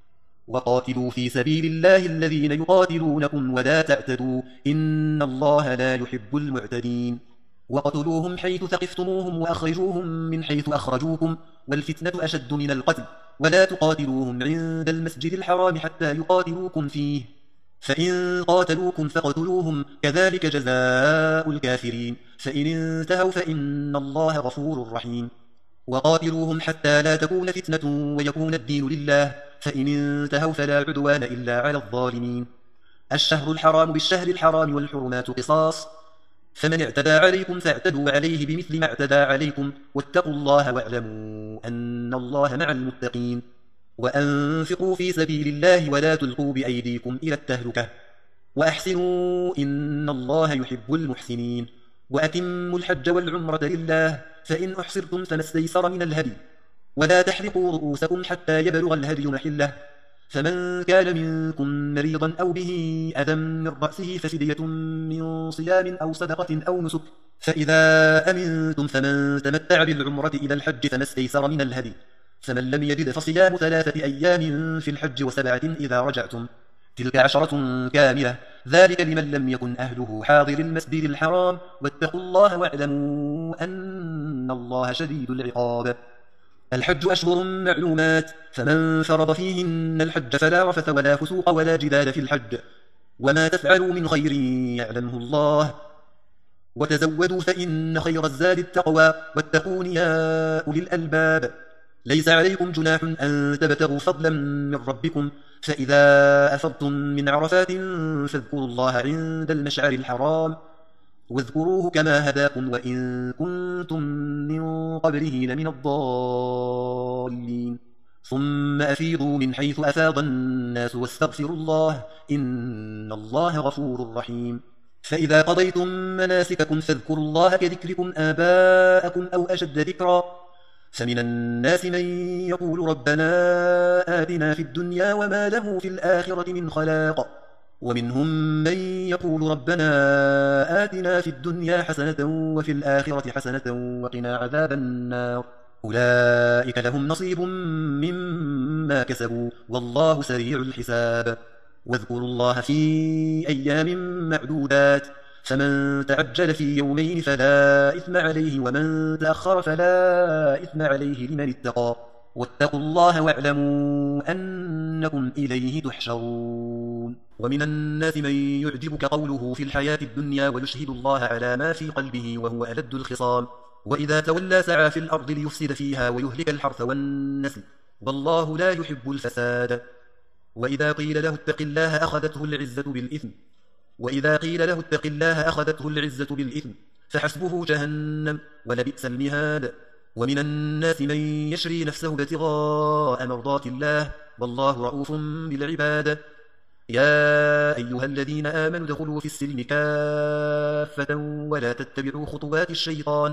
وقاتلوا في سبيل الله الذين يقاتلونكم ولا تعتدوا إن الله لا يحب المعتدين وقتلوهم حيث ثقفتموهم وأخرجوهم من حيث أخرجوكم والفتنة أشد من القتل ولا تقاتلوهم عند المسجد الحرام حتى يقاتلوكم فيه فإن قاتلوكم فاقتلوهم كذلك جزاء الكافرين فإن انتهوا فإن الله غفور رحيم وقاتلوهم حتى لا تكون فتنة ويكون الدين لله فإن انتهوا فلا عدوان إلا على الظالمين الشهر الحرام بالشهر الحرام والحرمات قصاص فمن اعتدى عليكم فاعتدوا عليه بمثل ما اعتدى عليكم واتقوا الله واعلموا أن الله مع المتقين وأنفقوا في سبيل الله ولا تلقوا بأيديكم إلى التهلكة وأحسنوا إن الله يحب المحسنين وأتموا الحج والعمرة لله فإن أحصرتم فما استيسر من الهدي ولا تحلقوا رؤوسكم حتى يبلغ الهدي محله فمن كان منكم مريضا أو به أذى من رأسه ففدية من صيام أو صدقة أو نسك فإذا أمنتم فمن تمتع بالعمرة إلى الحج فما استيسر من الهدي فمن لم يجد فصيام ثلاثة أيام في الحج وسبعة إذا رجعتم تلك عشرة كاملة ذلك لمن لم يكن أهله حاضر المسجد الحرام واتقوا الله واعلموا أن الله شديد العقاب الحج أشهر معلومات فمن فرض فيهن الحج فلا رفث ولا فسوق ولا جدال في الحج وما تفعلوا من خير يعلمه الله وتزودوا فإن خير الزاد التقوى واتقون يا أولي الألباب ليس عليكم جناح أن تبتغوا فضلا من ربكم فإذا أفضتم من عرفات فاذكروا الله عند المشعر الحرام واذكروه كما هداكم وإن كنتم من قبله لمن الضالين ثم أفيضوا من حيث أفاض الناس واستغفروا الله إن الله غفور رحيم فإذا قضيتم مناسككم فاذكروا الله كذكركم آباءكم أو أشد ذكرا فمن الناس من يقول ربنا آتنا في الدنيا وما له في الآخرة من خلاق ومنهم من يقول ربنا آتنا في الدنيا حسنة وفي الآخرة حسنة وقنا عذاب النار أولئك لهم نصيب مما كسبوا والله سريع الحساب واذكروا الله في أيام معدودات فمن تعجل في يومين فلا إثم عليه ومن تأخر فلا إثم عليه لمن اتقى واتقوا الله واعلموا أنكم إليه تحشرون ومن الناس من يعجبك قوله في الحياة الدنيا ويشهد الله على ما في قلبه وهو ألد الخصام وإذا تولى سعى في الأرض ليفسد فيها ويهلك الحرث والنسل والله لا يحب الفساد وإذا قيل له اتق الله أخذته العزة بالإثم وإذا قيل له اتق الله أخذته العزة بالإثم فحسبه جهنم ولبئس المهاد ومن الناس من يشري نفسه ابتغاء مرضات الله والله رؤوف بالعباد يا أيها الذين آمنوا ادخلوا في السلم كافة ولا تتبعوا خطوات الشيطان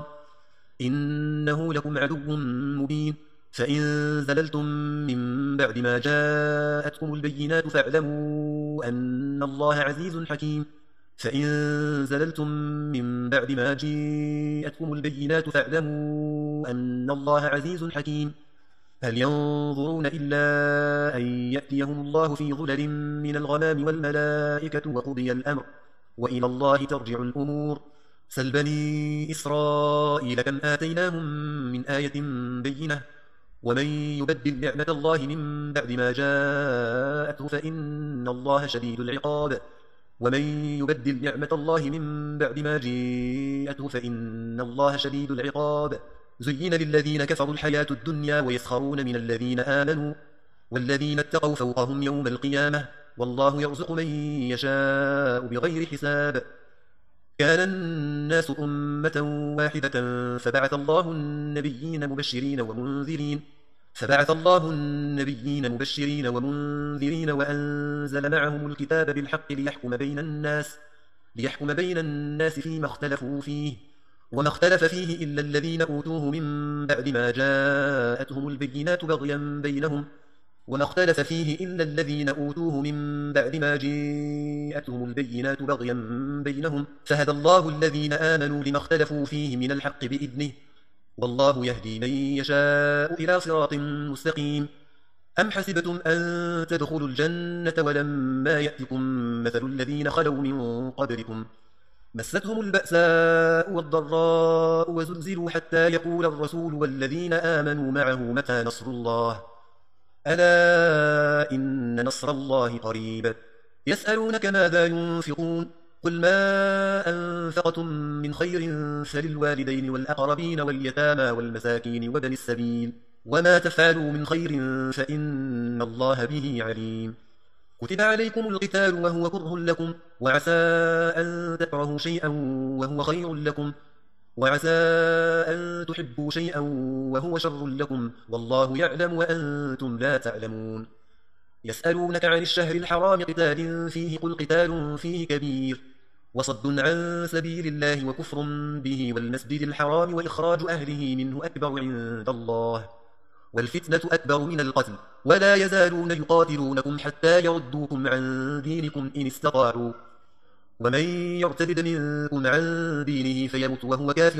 إنه لكم عدو مبين فإن زللتم من بعد ما جاءتكم البينات فاعلموا أن الله عزيز حكيم فإن زللتم من بعد ما جاءتكم البينات فاعلموا أن الله عزيز حكيم هل ينظرون إلا أن يأتيهم الله في ظلل من الغمام والملائكة وقضي الأمر وإلى الله ترجع الأمور سل بني إسرائيل كم آتيناهم من آية بينة ومن يبدل نعمة الله من بعد ما جاءته فإن الله شديد العقاب ومن يبدل نعمة الله من بعد ما جاءته فإن الله شديد العقاب زين للذين كفروا الحياة الدنيا ويسخرون من الذين آمنوا والذين اتقوا فوقهم يوم القيامة والله يرزق من يشاء بغير حساب كان الناس أمة واحدة فبعث الله النبيين مبشرين ومنذرين فبعث الله النبيين مبشرين ومنذرين وأنزل معهم الكتاب بالحق ليحكم بين الناس ليحكم بين الناس فيما اختلفوا فيه وما اختلف فيه إلا الذين أوتوه من بعد ما جاءتهم البينات بغيا بينهم وما اختلف فيه إلا الذين أوتوه من بعد ما جاءتهم البينات بغيا بينهم فهدى الله الذين آمنوا لما اختلفوا فيه من الحق بإذنه والله يهدي من يشاء إلى صراط مستقيم أم حسبتم أن تدخلوا الجنة ولما يأتكم مثل الذين خلوا من قبلكم مستهم البأساء والضراء وزلزلوا حتى يقول الرسول والذين آمنوا معه متى نصر الله ألا إن نصر الله قريب يسألونك ماذا ينفقون قل ما أنفقتم من خير فللوالدين والأقربين واليتامى والمساكين وابن السبيل وما تفعلوا من خير فإن الله به عليم كتب عليكم القتال وهو كره لكم وعسى أن تكرهوا شيئا وهو خير لكم وعسى أن تحبوا شيئا وهو شر لكم والله يعلم وأنتم لا تعلمون يسألونك عن الشهر الحرام قتال فيه قل قتال فيه كبير وصد عن سبيل الله وكفر به والمسجد الحرام وإخراج أهله منه أكبر عند الله والفتنة أكبر من القتل ولا يزالون يقاتلونكم حتى يردوكم عن دينكم إن استطاعوا ومن يرتد منكم عن دينه فيمت وهو كافر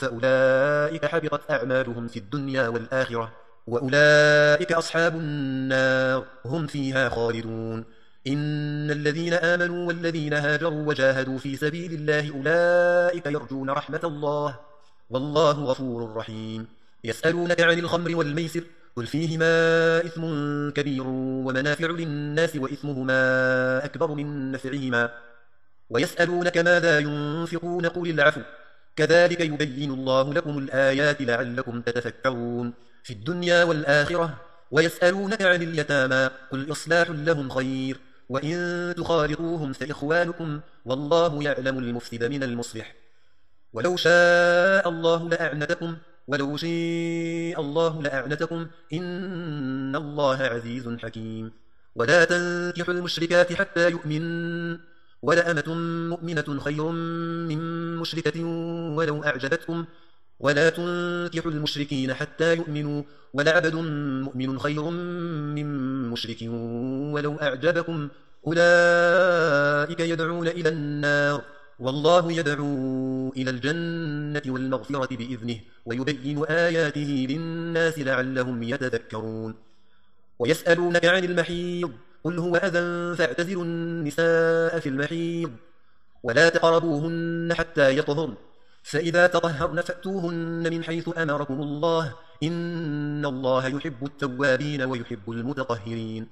فأولئك حبطت أعمالهم في الدنيا والآخرة وأولئك أصحاب النار هم فيها خالدون إن الذين آمنوا والذين هاجروا وجاهدوا في سبيل الله أولئك يرجون رحمة الله والله غفور رحيم يسألونك عن الخمر والميسر قل فيهما إثم كبير ومنافع للناس وإثمهما أكبر من نفعهما ويسألونك ماذا ينفقون قل العفو كذلك يبين الله لكم الآيات لعلكم تتفكرون في الدنيا والآخرة ويسألونك عن اليتامى قل إصلاح لهم خير وإن تخالطوهم فإخوانكم والله يعلم المفسد من المصلح ولو شاء الله لأعنتكم ولو شاء الله لأعنتكم إن الله عزيز حكيم ولا تنكحوا المشركات حتى يؤمن ولأمة مؤمنة خير من مشركة ولو أعجبتكم ولا تنكحوا المشركين حتى يؤمنوا ولعبد مؤمن خير من مشرك ولو أعجبكم أولئك يدعون إلى النار والله يدعو إلى الجنة والمغفرة بإذنه ويبين آياته للناس لعلهم يتذكرون ويسألونك عن المحيض قل هو أذى فاعتزلوا النساء في المحيض ولا تقربوهن حتى يطهرن فإذا تطهرن فأتوهن من حيث أمركم الله إن الله يحب التوابين ويحب المتطهرين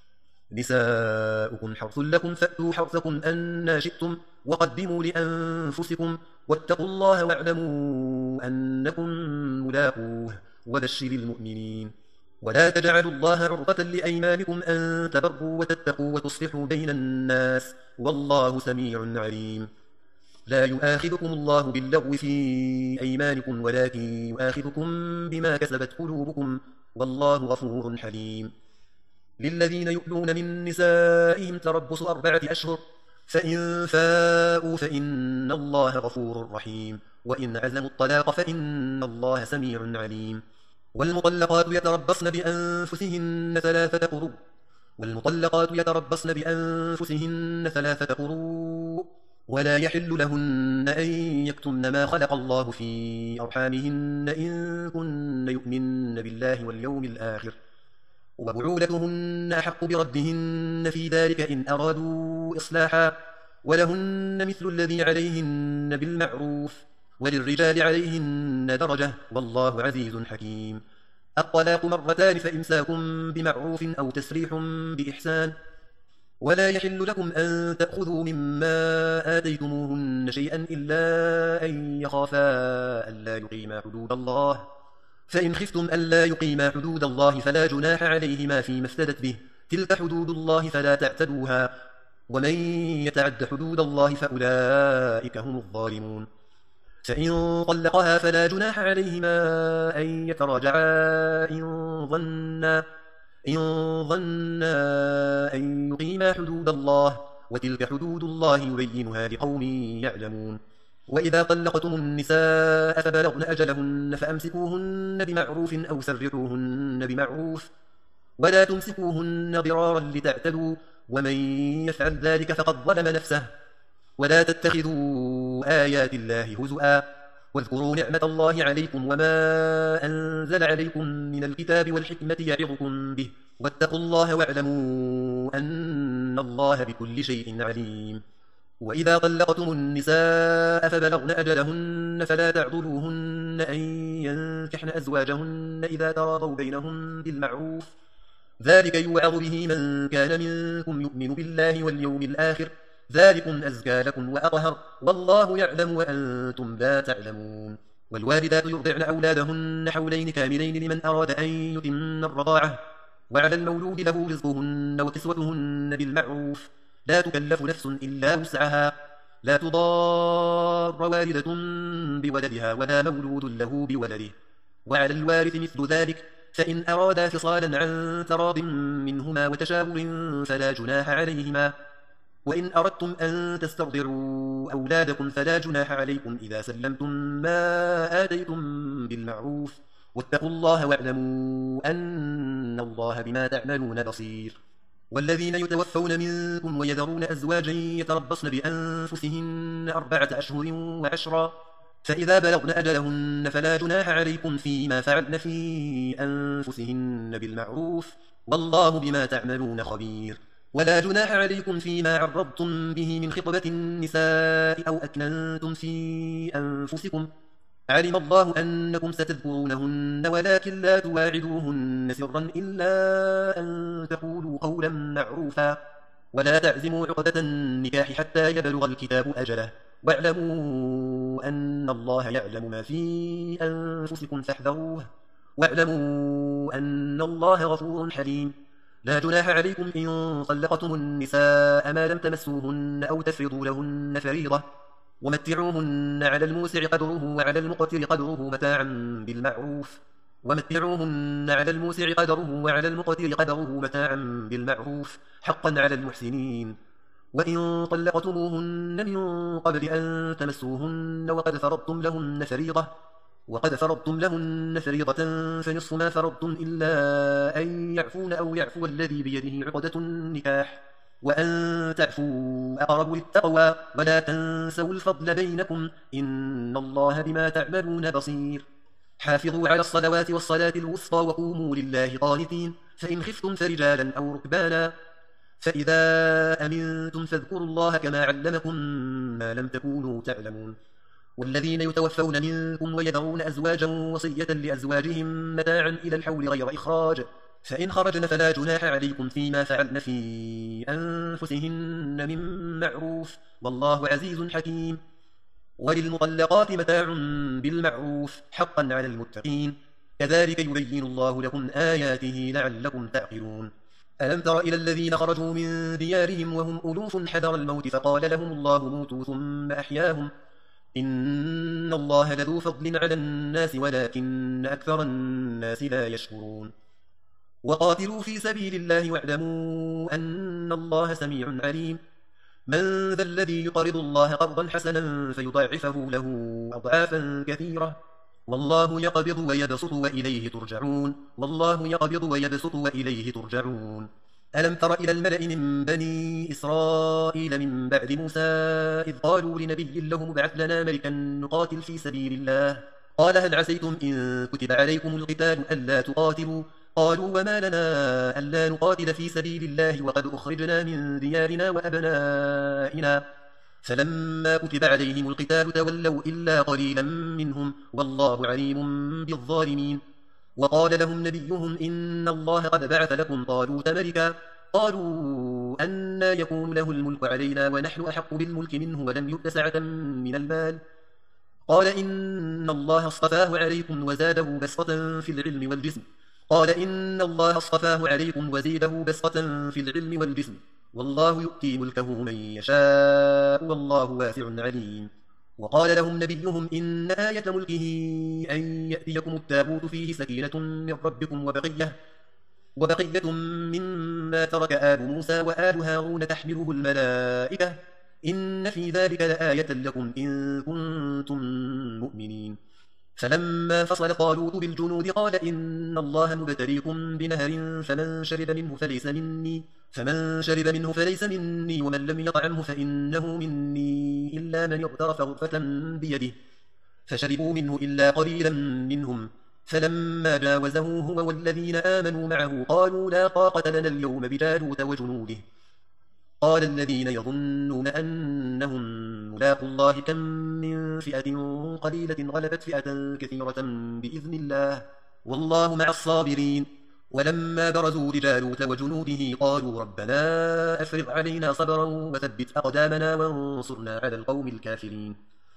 نساؤكم حرث لكم فأتوا حرثكم أن شئتم وقدموا لأنفسكم واتقوا الله واعلموا أنكم ملاقوه وبشر المؤمنين ولا تجعلوا الله عرضة لأيمانكم أن تبروا وتتقوا وتصلحوا بين الناس والله سميع عليم لا يؤاخذكم الله باللغو في أيمانكم ولكن يؤاخذكم بما كسبت قلوبكم والله غفور حليم للذين يؤلون من نسائهم تربص أربعة أشهر فإن فاءوا فإن الله غفور رحيم وإن عزموا الطلاق فإن الله سميع عليم والمطلقات يتربصن بأنفسهن ثلاثة قروء والمطلقات يتربصن بأنفسهن ثلاثة قروء ولا يحل لهن أن يكتمن ما خلق الله في أرحامهن إن كن يؤمن بالله واليوم الآخر وبعولتهن أحق بردهن في ذلك إن أرادوا إصلاحا ولهن مثل الذي عليهن بالمعروف وللرجال عليهن درجة والله عزيز حكيم الطلاق مرتان فإمساكم بمعروف أو تسريح بإحسان ولا يحل لكم أن تأخذوا مما آتيتموهن شيئا إلا أن يخافا ألا يقيما حدود الله فإن خفتم ألا يقيما حدود الله فلا جناح عليهما فيما افتدت به تلك حدود الله فلا تعتدوها ومن يتعد حدود الله فأولئك هم الظالمون فإن طلقها فلا جناح عليهما أن يتراجعا إن ظنا إن ظنا أن يقيما حدود الله وتلك حدود الله يبينها لقوم يعلمون وإذا طلقتم النساء فبلغن أجلهن فأمسكوهن بمعروف أو سرحوهن بمعروف ولا تمسكوهن ضرارا لتعتدوا ومن يفعل ذلك فقد ظلم نفسه ولا تتخذوا آيات الله هزؤا واذكروا نعمة الله عليكم وما أنزل عليكم من الكتاب والحكمة يعظكم به واتقوا الله واعلموا أن الله بكل شيء عليم. وإذا طلقتم النساء فبلغن أجلهن فلا تعضلوهن أن ينكحن أزواجهن إذا تراضوا بينهم بالمعروف، ذلك يوعظ به من كان منكم يؤمن بالله واليوم الآخر، ذلكم أزكى لكم وأطهر، والله يعلم وأنتم لا تعلمون. والوالدات يرضعن أولادهن حولين كاملين لمن أراد أن يتم الرضاعة، وعلى المولود له رزقهن وكسوتهن بالمعروف، لا تكلف نفس إلا وسعها، لا تضار والدة بولدها ولا مولود له بولده، وعلى الوارث مثل ذلك، فإن أرادا فصالا عن تراض منهما وتشاور فلا جناح عليهما. وإن أردتم أن تسترضعوا أولادكم فلا جناح عليكم إذا سلمتم ما آتيتم بالمعروف، واتقوا الله واعلموا أن الله بما تعملون بصير. والذين يتوفون منكم ويذرون أزواجا يتربصن بأنفسهن أربعة أشهر وعشرا، فإذا بلغن أجلهن فلا جناح عليكم فيما فعلن في أنفسهن بالمعروف، والله بما تعملون خبير. ولا جناح عليكم فيما عرضتم به من خطبة النساء أو أكننتم في أنفسكم، علم الله أنكم ستذكرونهن ولكن لا تواعدوهن سرا إلا أن تقولوا قولا معروفا، ولا تعزموا عقدة النكاح حتى يبلغ الكتاب أجله، واعلموا أن الله يعلم ما في أنفسكم فاحذروه، واعلموا أن الله غفور حليم. لا جناح عليكم إن طلقتم النساء ما لم تمسوهن أو تفرضوا لهن فريضة، ومتعوهن على الموسع قدره وعلى المقتر قدره متاعا بالمعروف، ومتعوهن على الموسع قدره وعلى المقتر قدره متاعا بالمعروف، حقا على المحسنين. وإن طلقتموهن من قبل أن تمسوهن وقد فرضتم لهن فريضة وقد فرضتم لهن فريضة فنصف ما فرضتم إلا أن يعفون أو يعفو الذي بيده عقدة النكاح، وأن تعفوا أقرب للتقوى، ولا تنسوا الفضل بينكم، إن الله بما تعملون بصير. حافظوا على الصلوات والصلاة الوسطى وقوموا لله قانتين، فإن خفتم فرجالا أو ركبانا، فإذا أمنتم فاذكروا الله كما علمكم ما لم تكونوا تعلمون. والذين يتوفون منكم ويذرون أزواجا وصية لأزواجهم متاعا إلى الحول غير إخراج، فإن خرجن فلا جناح عليكم فيما فعلن في أنفسهن من معروف، والله عزيز حكيم. وللمطلقات متاع بالمعروف حقا على المتقين، كذلك يبين الله لكم آياته لعلكم تعقلون. ألم تر إلى الذين خرجوا من ديارهم وهم ألوف حذر الموت فقال لهم الله موتوا ثم أحياهم، إن الله لذو فضل على الناس ولكن أكثر الناس لا يشكرون. وقاتلوا في سبيل الله واعلموا أن الله سميع عليم. من ذا الذي يقرض الله قرضا حسنا فيضاعفه له أضعافا كثيرة، والله يقبض ويبسط وإليه ترجعون والله يقبض ويبسط وإليه ترجعون. ألم تر إلى الملأ من بني إسرائيل من بعد موسى إذ قالوا لنبي له ابعث لنا ملكا نقاتل في سبيل الله، قال هل عسيتم إن كتب عليكم القتال ألا تقاتلوا، قالوا وما لنا ألا نقاتل في سبيل الله وقد أخرجنا من ديارنا وأبنائنا، فلما كتب عليهم القتال تولوا إلا قليلا منهم والله عليم بالظالمين. وقال لهم نبيهم إن الله قد بعث لكم طالوت ملكا، قالوا أنى يكون له الملك علينا ونحن أحق بالملك منه ولم يؤت سعة من المال، قال إن الله اصطفاه عليكم وزاده بسطة في العلم والجسم قال إن الله اصطفاه عليكم وزيده بسطة في العلم والجسم والله يؤتي ملكه من يشاء والله واسع عليم. وقال لهم نبيهم إن آية ملكه أن يأتيكم التابوت فيه سكينة من ربكم وبقية وبقية مما ترك آل موسى وآل هارون تحمله الملائكة إن في ذلك لآية لكم إن كنتم مؤمنين. فلما فصل طالوت بالجنود قال إن الله مبتليكم بنهر فمن شرب منه فليس مني فمن شرب منه فليس مني ومن لم يطعمه فإنه مني إلا من اغترف غرفة بيده، فشربوا منه إلا قليلا منهم، فلما جاوزه هو والذين آمنوا معه قالوا لا طاقة لنا اليوم بجالوت وجنوده قال الذين يظنون أنهم ملاقوا الله كم من فئة قليلة غلبت فئة كثيرة بإذن الله والله مع الصابرين ولما برزوا لجالوت وجنوده قالوا ربنا أفرغ علينا صبرا وثبت أقدامنا وانصرنا على القوم الكافرين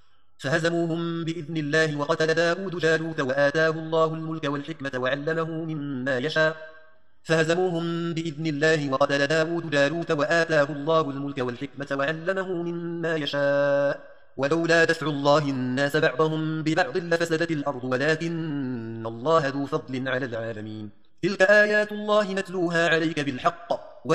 فهزموهم بإذن الله وقتل داود جالوت وآتاه الله الملك والحكمة وعلمه مما يشاء فهزموهم بإذن الله وقتل داود جالوت وآتاه الله الملك والحكمة وعلمه مما يشاء ولولا دفع الله الناس بعضهم ببعض لفسدت الأرض ولكن الله ذو فضل على العالمين تلك آيات الله نتلوها عليك بالحق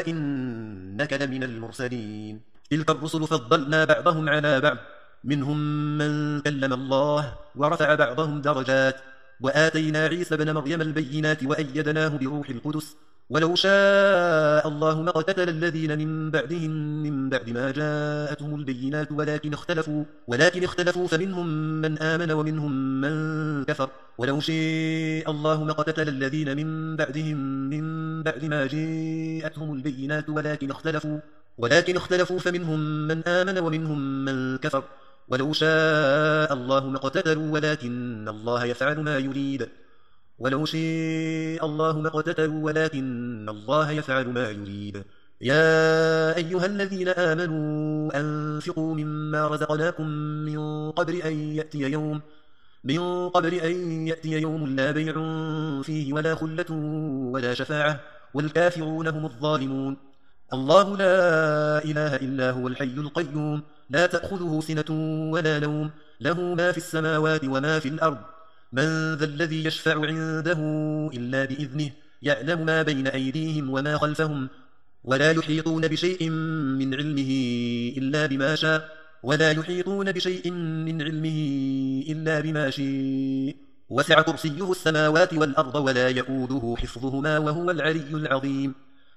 وإنك لمن المرسلين تلك الرسل فضلنا بعضهم على بعض منهم من كلم الله ورفع بعضهم درجات وآتينا عيسى بن مريم البينات وأيدناه بروح القدس ولو شاء الله ما اقتتل الذين من بعدهم من بعد ما جاءتهم البينات ولكن اختلفوا ولكن اختلفوا فمنهم من آمن ومنهم من كفر ولو شاء الله ما اقتتل الذين من بعدهم من بعد ما جاءتهم البينات ولكن اختلفوا ولكن اختلفوا فمنهم من آمن ومنهم من كفر ولو شاء الله ما اقتتلوا ولكن الله يفعل ما يريد ولو شاء الله ما اقتتلوا ولكن الله يفعل ما يريد يا أيها الذين آمنوا أنفقوا مما رزقناكم من قبل أن يأتي يوم من قبل أن يأتي يوم لا بيع فيه ولا خلة ولا شفاعة والكافرون هم الظالمون الله لا إله إلا هو الحي القيوم لا تأخذه سنة ولا نوم له ما في السماوات وما في الأرض من ذا الذي يشفع عنده إلا بإذنه يعلم ما بين أيديهم وما خلفهم ولا يحيطون بشيء من علمه إلا بما شاء ولا يحيطون بشيء من علمه إلا بما شاء وسع كرسيه السماوات والأرض ولا يؤوده حفظهما وهو العلي العظيم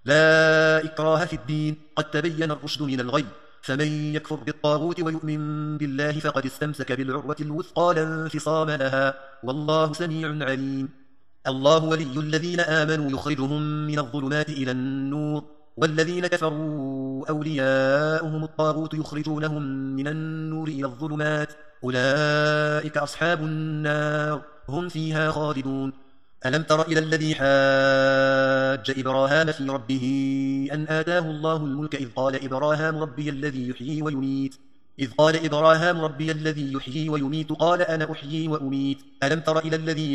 لا إكراه في الدين قد تبين الرشد من الغي فمن يكفر بالطاغوت ويؤمن بالله فقد استمسك بالعروة الوثقى لا انفصام لها والله سميع عليم الله ولي الذين آمنوا يخرجهم من الظلمات إلى النور والذين كفروا أولياؤهم الطاغوت يخرجونهم من النور إلى الظلمات أولئك أصحاب النار هم فيها خالدون ألم تر إلى الذي حاج إبراهام في ربه أن آتاه الله الملك إذ قال إبراهام ربي الذي يحيي ويميت إذ قال إبراهام ربي الذي يحيي ويميت قال أنا أحيي وأميت ألم تر إلى الذي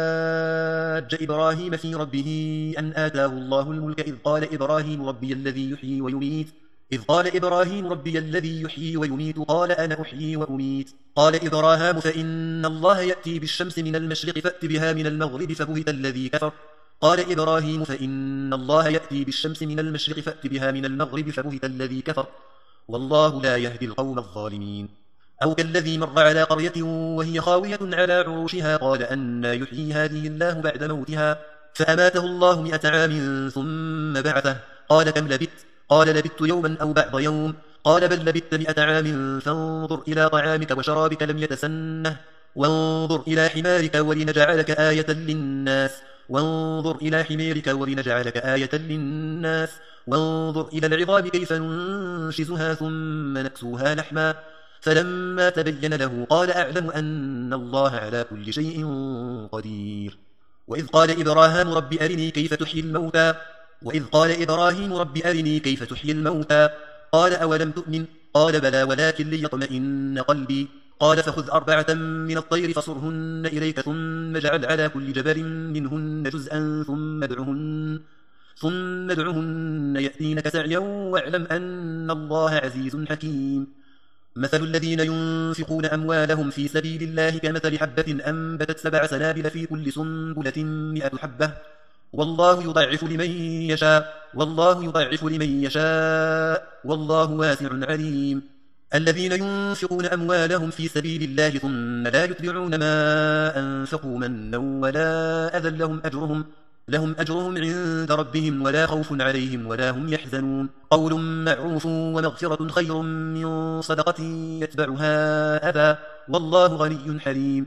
حاج إبراهيم في ربه أن آتاه الله الملك إذ قال إبراهيم ربي الذي يحيي ويميت إذ قال إبراهيم ربي الذي يحيي ويميت قال أنا أحيي وأميت قال إبراهام فإن الله يأتي بالشمس من المشرق فأت بها من المغرب فبهت الذي كفر قال إبراهيم فإن الله يأتي بالشمس من المشرق فأت بها من المغرب فبهت الذي كفر والله لا يهدي القوم الظالمين أو كالذي مر على قرية وهي خاوية على عروشها قال أنى يحيي هذه الله بعد موتها فأماته الله مئة عام ثم بعثه قال كم لبثت قال لبثت يوما أو بعض يوم قال بل لبثت مئة عام فانظر إلى طعامك وشرابك لم يتسنه وانظر إلى حمارك ولنجعلك آية للناس وانظر إلى حميرك ولنجعلك آية للناس وانظر إلى العظام كيف ننشزها ثم نكسوها لحما فلما تبين له قال أعلم أن الله على كل شيء قدير وإذ قال إبراهام رب أرني كيف تحيي الموتى وإذ قال إبراهيم رب أرني كيف تحيي الموتى قال أولم تؤمن قال بلى ولكن ليطمئن قلبي قال فخذ أربعة من الطير فصرهن إليك ثم اجعل على كل جبل منهن جزءا ثم ادعهن ثم ادعهن يأتينك سعيا واعلم أن الله عزيز حكيم مثل الذين ينفقون أموالهم في سبيل الله كمثل حبة أنبتت سبع سنابل في كل سنبلة مئة حبة والله يضعف لمن يشاء والله يضعف لمن يشاء والله واسع عليم الذين ينفقون أموالهم في سبيل الله ثم لا يتبعون ما أنفقوا منا ولا أذى لهم أجرهم لهم أجرهم عند ربهم ولا خوف عليهم ولا هم يحزنون قول معروف ومغفرة خير من صدقة يتبعها أذى والله غني حليم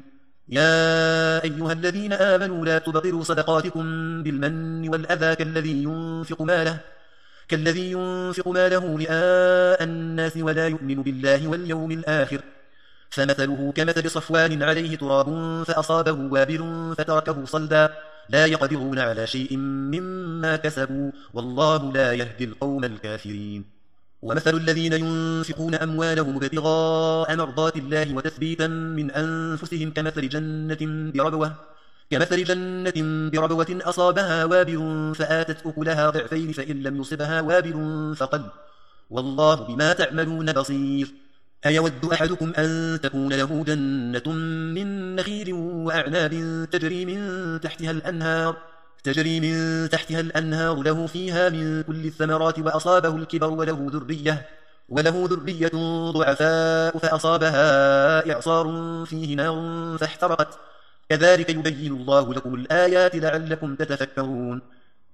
يا أيها الذين آمنوا لا تبطلوا صدقاتكم بالمن والأذى كالذي ينفق ماله كالذي ينفق ماله رئاء الناس ولا يؤمن بالله واليوم الآخر فمثله كمثل صفوان عليه تراب فأصابه وابل فتركه صلدا لا يقدرون على شيء مما كسبوا والله لا يهدي القوم الكافرين ومثل الذين ينفقون أموالهم ابتغاء مرضات الله وتثبيتا من أنفسهم كمثل جنة بربوة كمثل جنة بربوة أصابها وابل فآتت أكلها ضعفين فإن لم يصبها وابل فقل والله بما تعملون بصير أيود أحدكم أن تكون له جنة من نخيل وأعناب تجري من تحتها الأنهار تجري من تحتها الأنهار له فيها من كل الثمرات وأصابه الكبر وله ذرية وله ذرية ضعفاء فأصابها إعصار فيه نار فاحترقت كذلك يبين الله لكم الآيات لعلكم تتفكرون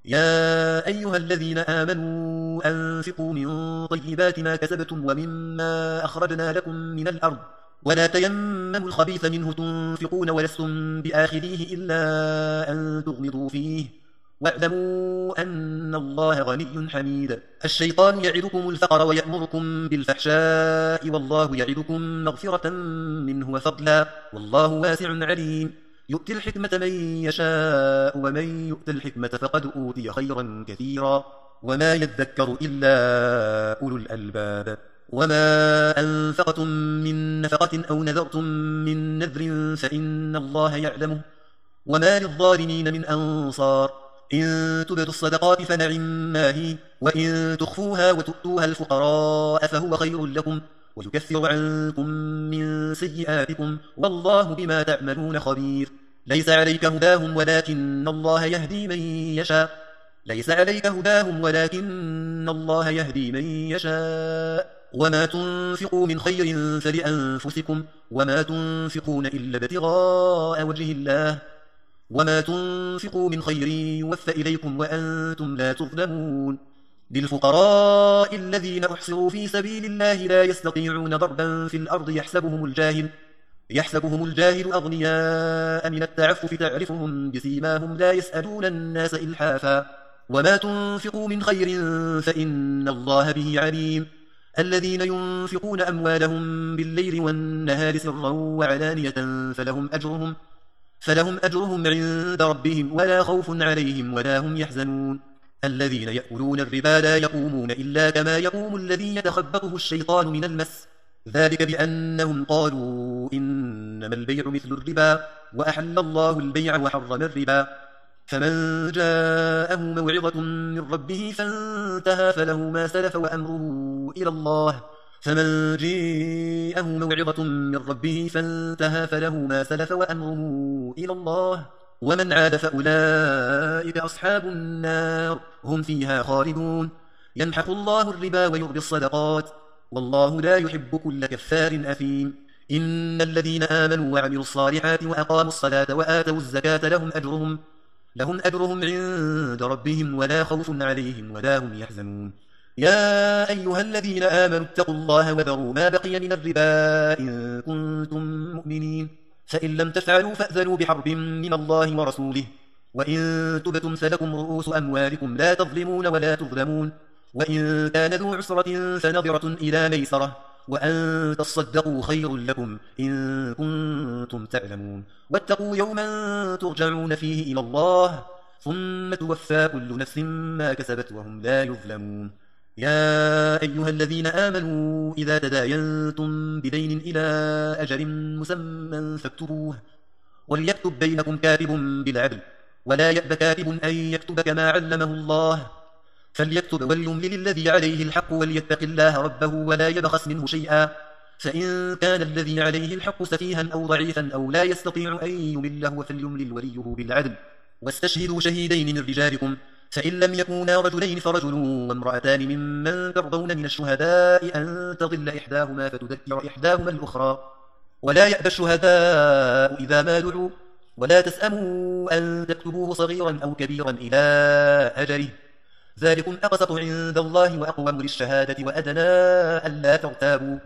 يا أيها الذين آمنوا أنفقوا من طيبات ما كسبتم ومما أخرجنا لكم من الأرض ولا تيمموا الخبيث منه تنفقون ولستم بآخذيه إلا أن تغمضوا فيه واعلموا أن الله غني حميد الشيطان يعدكم الفقر ويأمركم بالفحشاء والله يعدكم مغفرة منه وفضلا والله واسع عليم يؤتي الحكمة من يشاء ومن يؤت الحكمة فقد أوتي خيرا كثيرا وما يذكر إلا أولو الألباب وما أنفقتم من نفقة أو نذرتم من نذر فإن الله يعلمه وما للظالمين من أنصار إن تبدوا الصدقات فنعم ما هي وإن تخفوها وتؤتوها الفقراء فهو خير لكم ويكفر عنكم من سيئاتكم والله بما تعملون خبير ليس عليك هداهم ولكن الله يهدي من يشاء ليس عليك هداهم ولكن الله يهدي من يشاء وما تنفقوا من خير فلأنفسكم وما تنفقون إلا ابتغاء وجه الله وما تنفقوا من خير يوفى إليكم وأنتم لا تظلمون للفقراء الذين أحصروا في سبيل الله لا يستطيعون ضربا في الأرض يحسبهم الجاهل يحسبهم الجاهل أغنياء من التعفف تعرفهم بسيماهم لا يسألون الناس إلحافا وما تنفقوا من خير فإن الله به عليم الذين ينفقون أموالهم بالليل والنهار سرا وعلانية فلهم أجرهم فلهم أجرهم عند ربهم ولا خوف عليهم ولا هم يحزنون الذين يأكلون الربا لا يقومون إلا كما يقوم الذي يتخبطه الشيطان من المس ذلك بأنهم قالوا إنما البيع مثل الربا وأحل الله البيع وحرم الربا فمن جاءه موعظة من ربه فانتهى فله ما سلف وأمره إلى الله فمن جاءه موعظة من ربه فانتهى فله ما سلف وأمره إلى الله ومن عاد فأولئك أصحاب النار هم فيها خالدون يمحق الله الربا ويربي الصدقات والله لا يحب كل كفار أثيم إن الذين آمنوا وعملوا الصالحات وأقاموا الصلاة وآتوا الزكاة لهم أجرهم لهم أجرهم عند ربهم ولا خوف عليهم ولا هم يحزنون يا أيها الذين آمنوا اتقوا الله وذروا ما بقي من الربا إن كنتم مؤمنين فإن لم تفعلوا فأذنوا بحرب من الله ورسوله وإن تبتم فلكم رؤوس أموالكم لا تظلمون ولا تظلمون وإن كان ذو عسرة فنظرة إلى ميسرة وأن تصدقوا خير لكم إن كنتم تعلمون واتقوا يوما ترجعون فيه إلى الله ثم توفى كل نفس ما كسبت وهم لا يظلمون يا أيها الذين آمنوا إذا تداينتم بدين إلى أجل مسمى فاكتبوه وليكتب بينكم كاتب بالعدل ولا يأب كاتب أن يكتب كما علمه الله فليكتب وليملل الذي عليه الحق وليتق الله ربه ولا يبخس منه شيئا فإن كان الذي عليه الحق سفيها أو ضعيفا أو لا يستطيع أن يمله فليملل وليه بالعدل واستشهدوا شهيدين من رجالكم فإن لم يكونا رجلين فرجل وامرأتان ممن ترضون من الشهداء أن تضل إحداهما فتذكر إحداهما الأخرى ولا يأبى الشهداء إذا ما دعوا ولا تسأموا أن تكتبوه صغيرا أو كبيرا إلى أجله ذلكم أقسط عند الله وأقوم للشهادة وأدنى ألا ترتابوا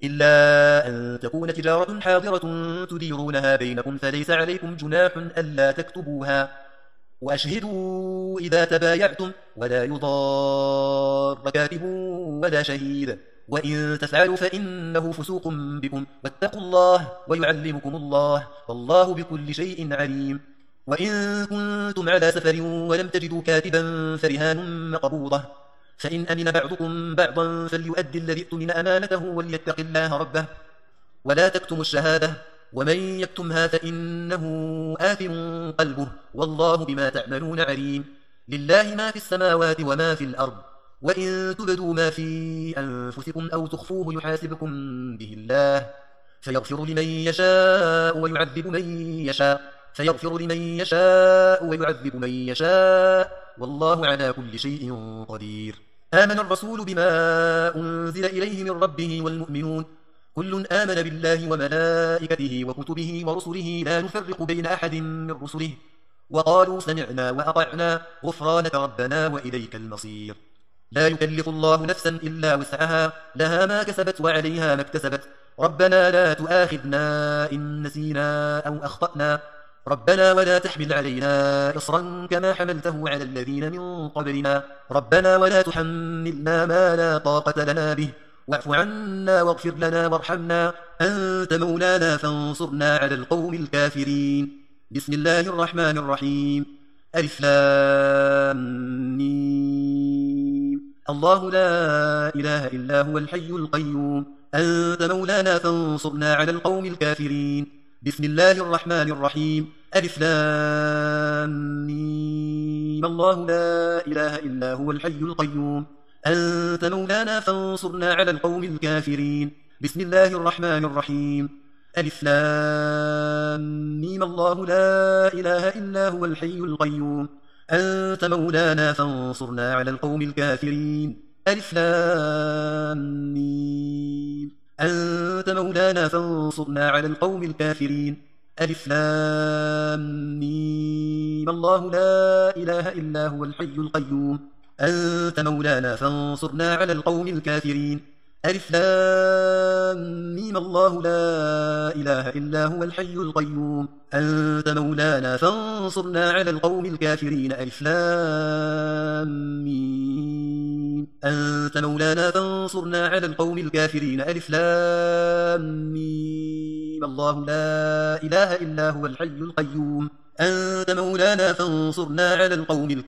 إلا أن تكون تجارة حاضرة تديرونها بينكم فليس عليكم جناح ألا تكتبوها وأشهدوا إذا تبايعتم ولا يضار كاتب ولا شهيد وإن تفعلوا فإنه فسوق بكم واتقوا الله ويعلمكم الله والله بكل شيء عليم. وإن كنتم على سفر ولم تجدوا كاتبا فرهان مقبوضة فإن أمن بعضكم بعضا فليؤدي الذي اؤتمن أمانته وليتق الله ربه ولا تكتموا الشهادة ومن يكتمها فإنه آثم قلبه والله بما تعملون عليم. لله ما في السماوات وما في الأرض وإن تبدوا ما في أنفسكم أو تخفوه يحاسبكم به الله فيغفر لمن يشاء ويعذب من يشاء فيغفر لمن يشاء ويعذب من يشاء والله على كل شيء قدير. آمن الرسول بما أنزل إليه من ربه والمؤمنون كل آمن بالله وملائكته وكتبه ورسله لا نفرق بين أحد من رسله وقالوا سمعنا وأطعنا غفرانك ربنا وإليك المصير. لا يكلف الله نفسا إلا وسعها لها ما كسبت وعليها ما اكتسبت ربنا لا تؤاخذنا إن نسينا أو أخطأنا ربنا ولا تحمل علينا إصرا كما حملته على الذين من قبلنا ربنا ولا تحملنا ما لا طاقة لنا به واعف عنا واغفر لنا وارحمنا أنت مولانا فانصرنا على القوم الكافرين. بسم الله الرحمن الرحيم. ألف لام ميم. الله لا إله إلا هو الحي القيوم أنت مولانا فانصرنا على القوم الكافرين. بسم الله الرحمن الرحيم. ألف لام ميم. الله لا إله إلا هو الحي القيوم أنت مولانا فانصرنا على القوم الكافرين. بسم الله الرحمن الرحيم. ألف لام ميم. الله لا إله إلا هو الحي القيوم أنت مولانا فانصرنا على القوم الكافرين. ألف لام ميم. أنت مولانا فانصرنا على القوم الكافرين. ألف لام ميم. الله لا إله إلا هو الحي القيوم أنت مولانا فانصرنا على القوم الكافرين. ألف لام ميم. الله لا إله إلا هو الحي القيوم أنت مولانا فانصرنا على القوم الكافرين. ألف لام ميم. أنت مولانا فانصرنا على القوم الكافرين. ألف لام ميم. الله لا إله إلا هو الحي القيوم أنت مولانا فانصرنا على القوم الكافرين.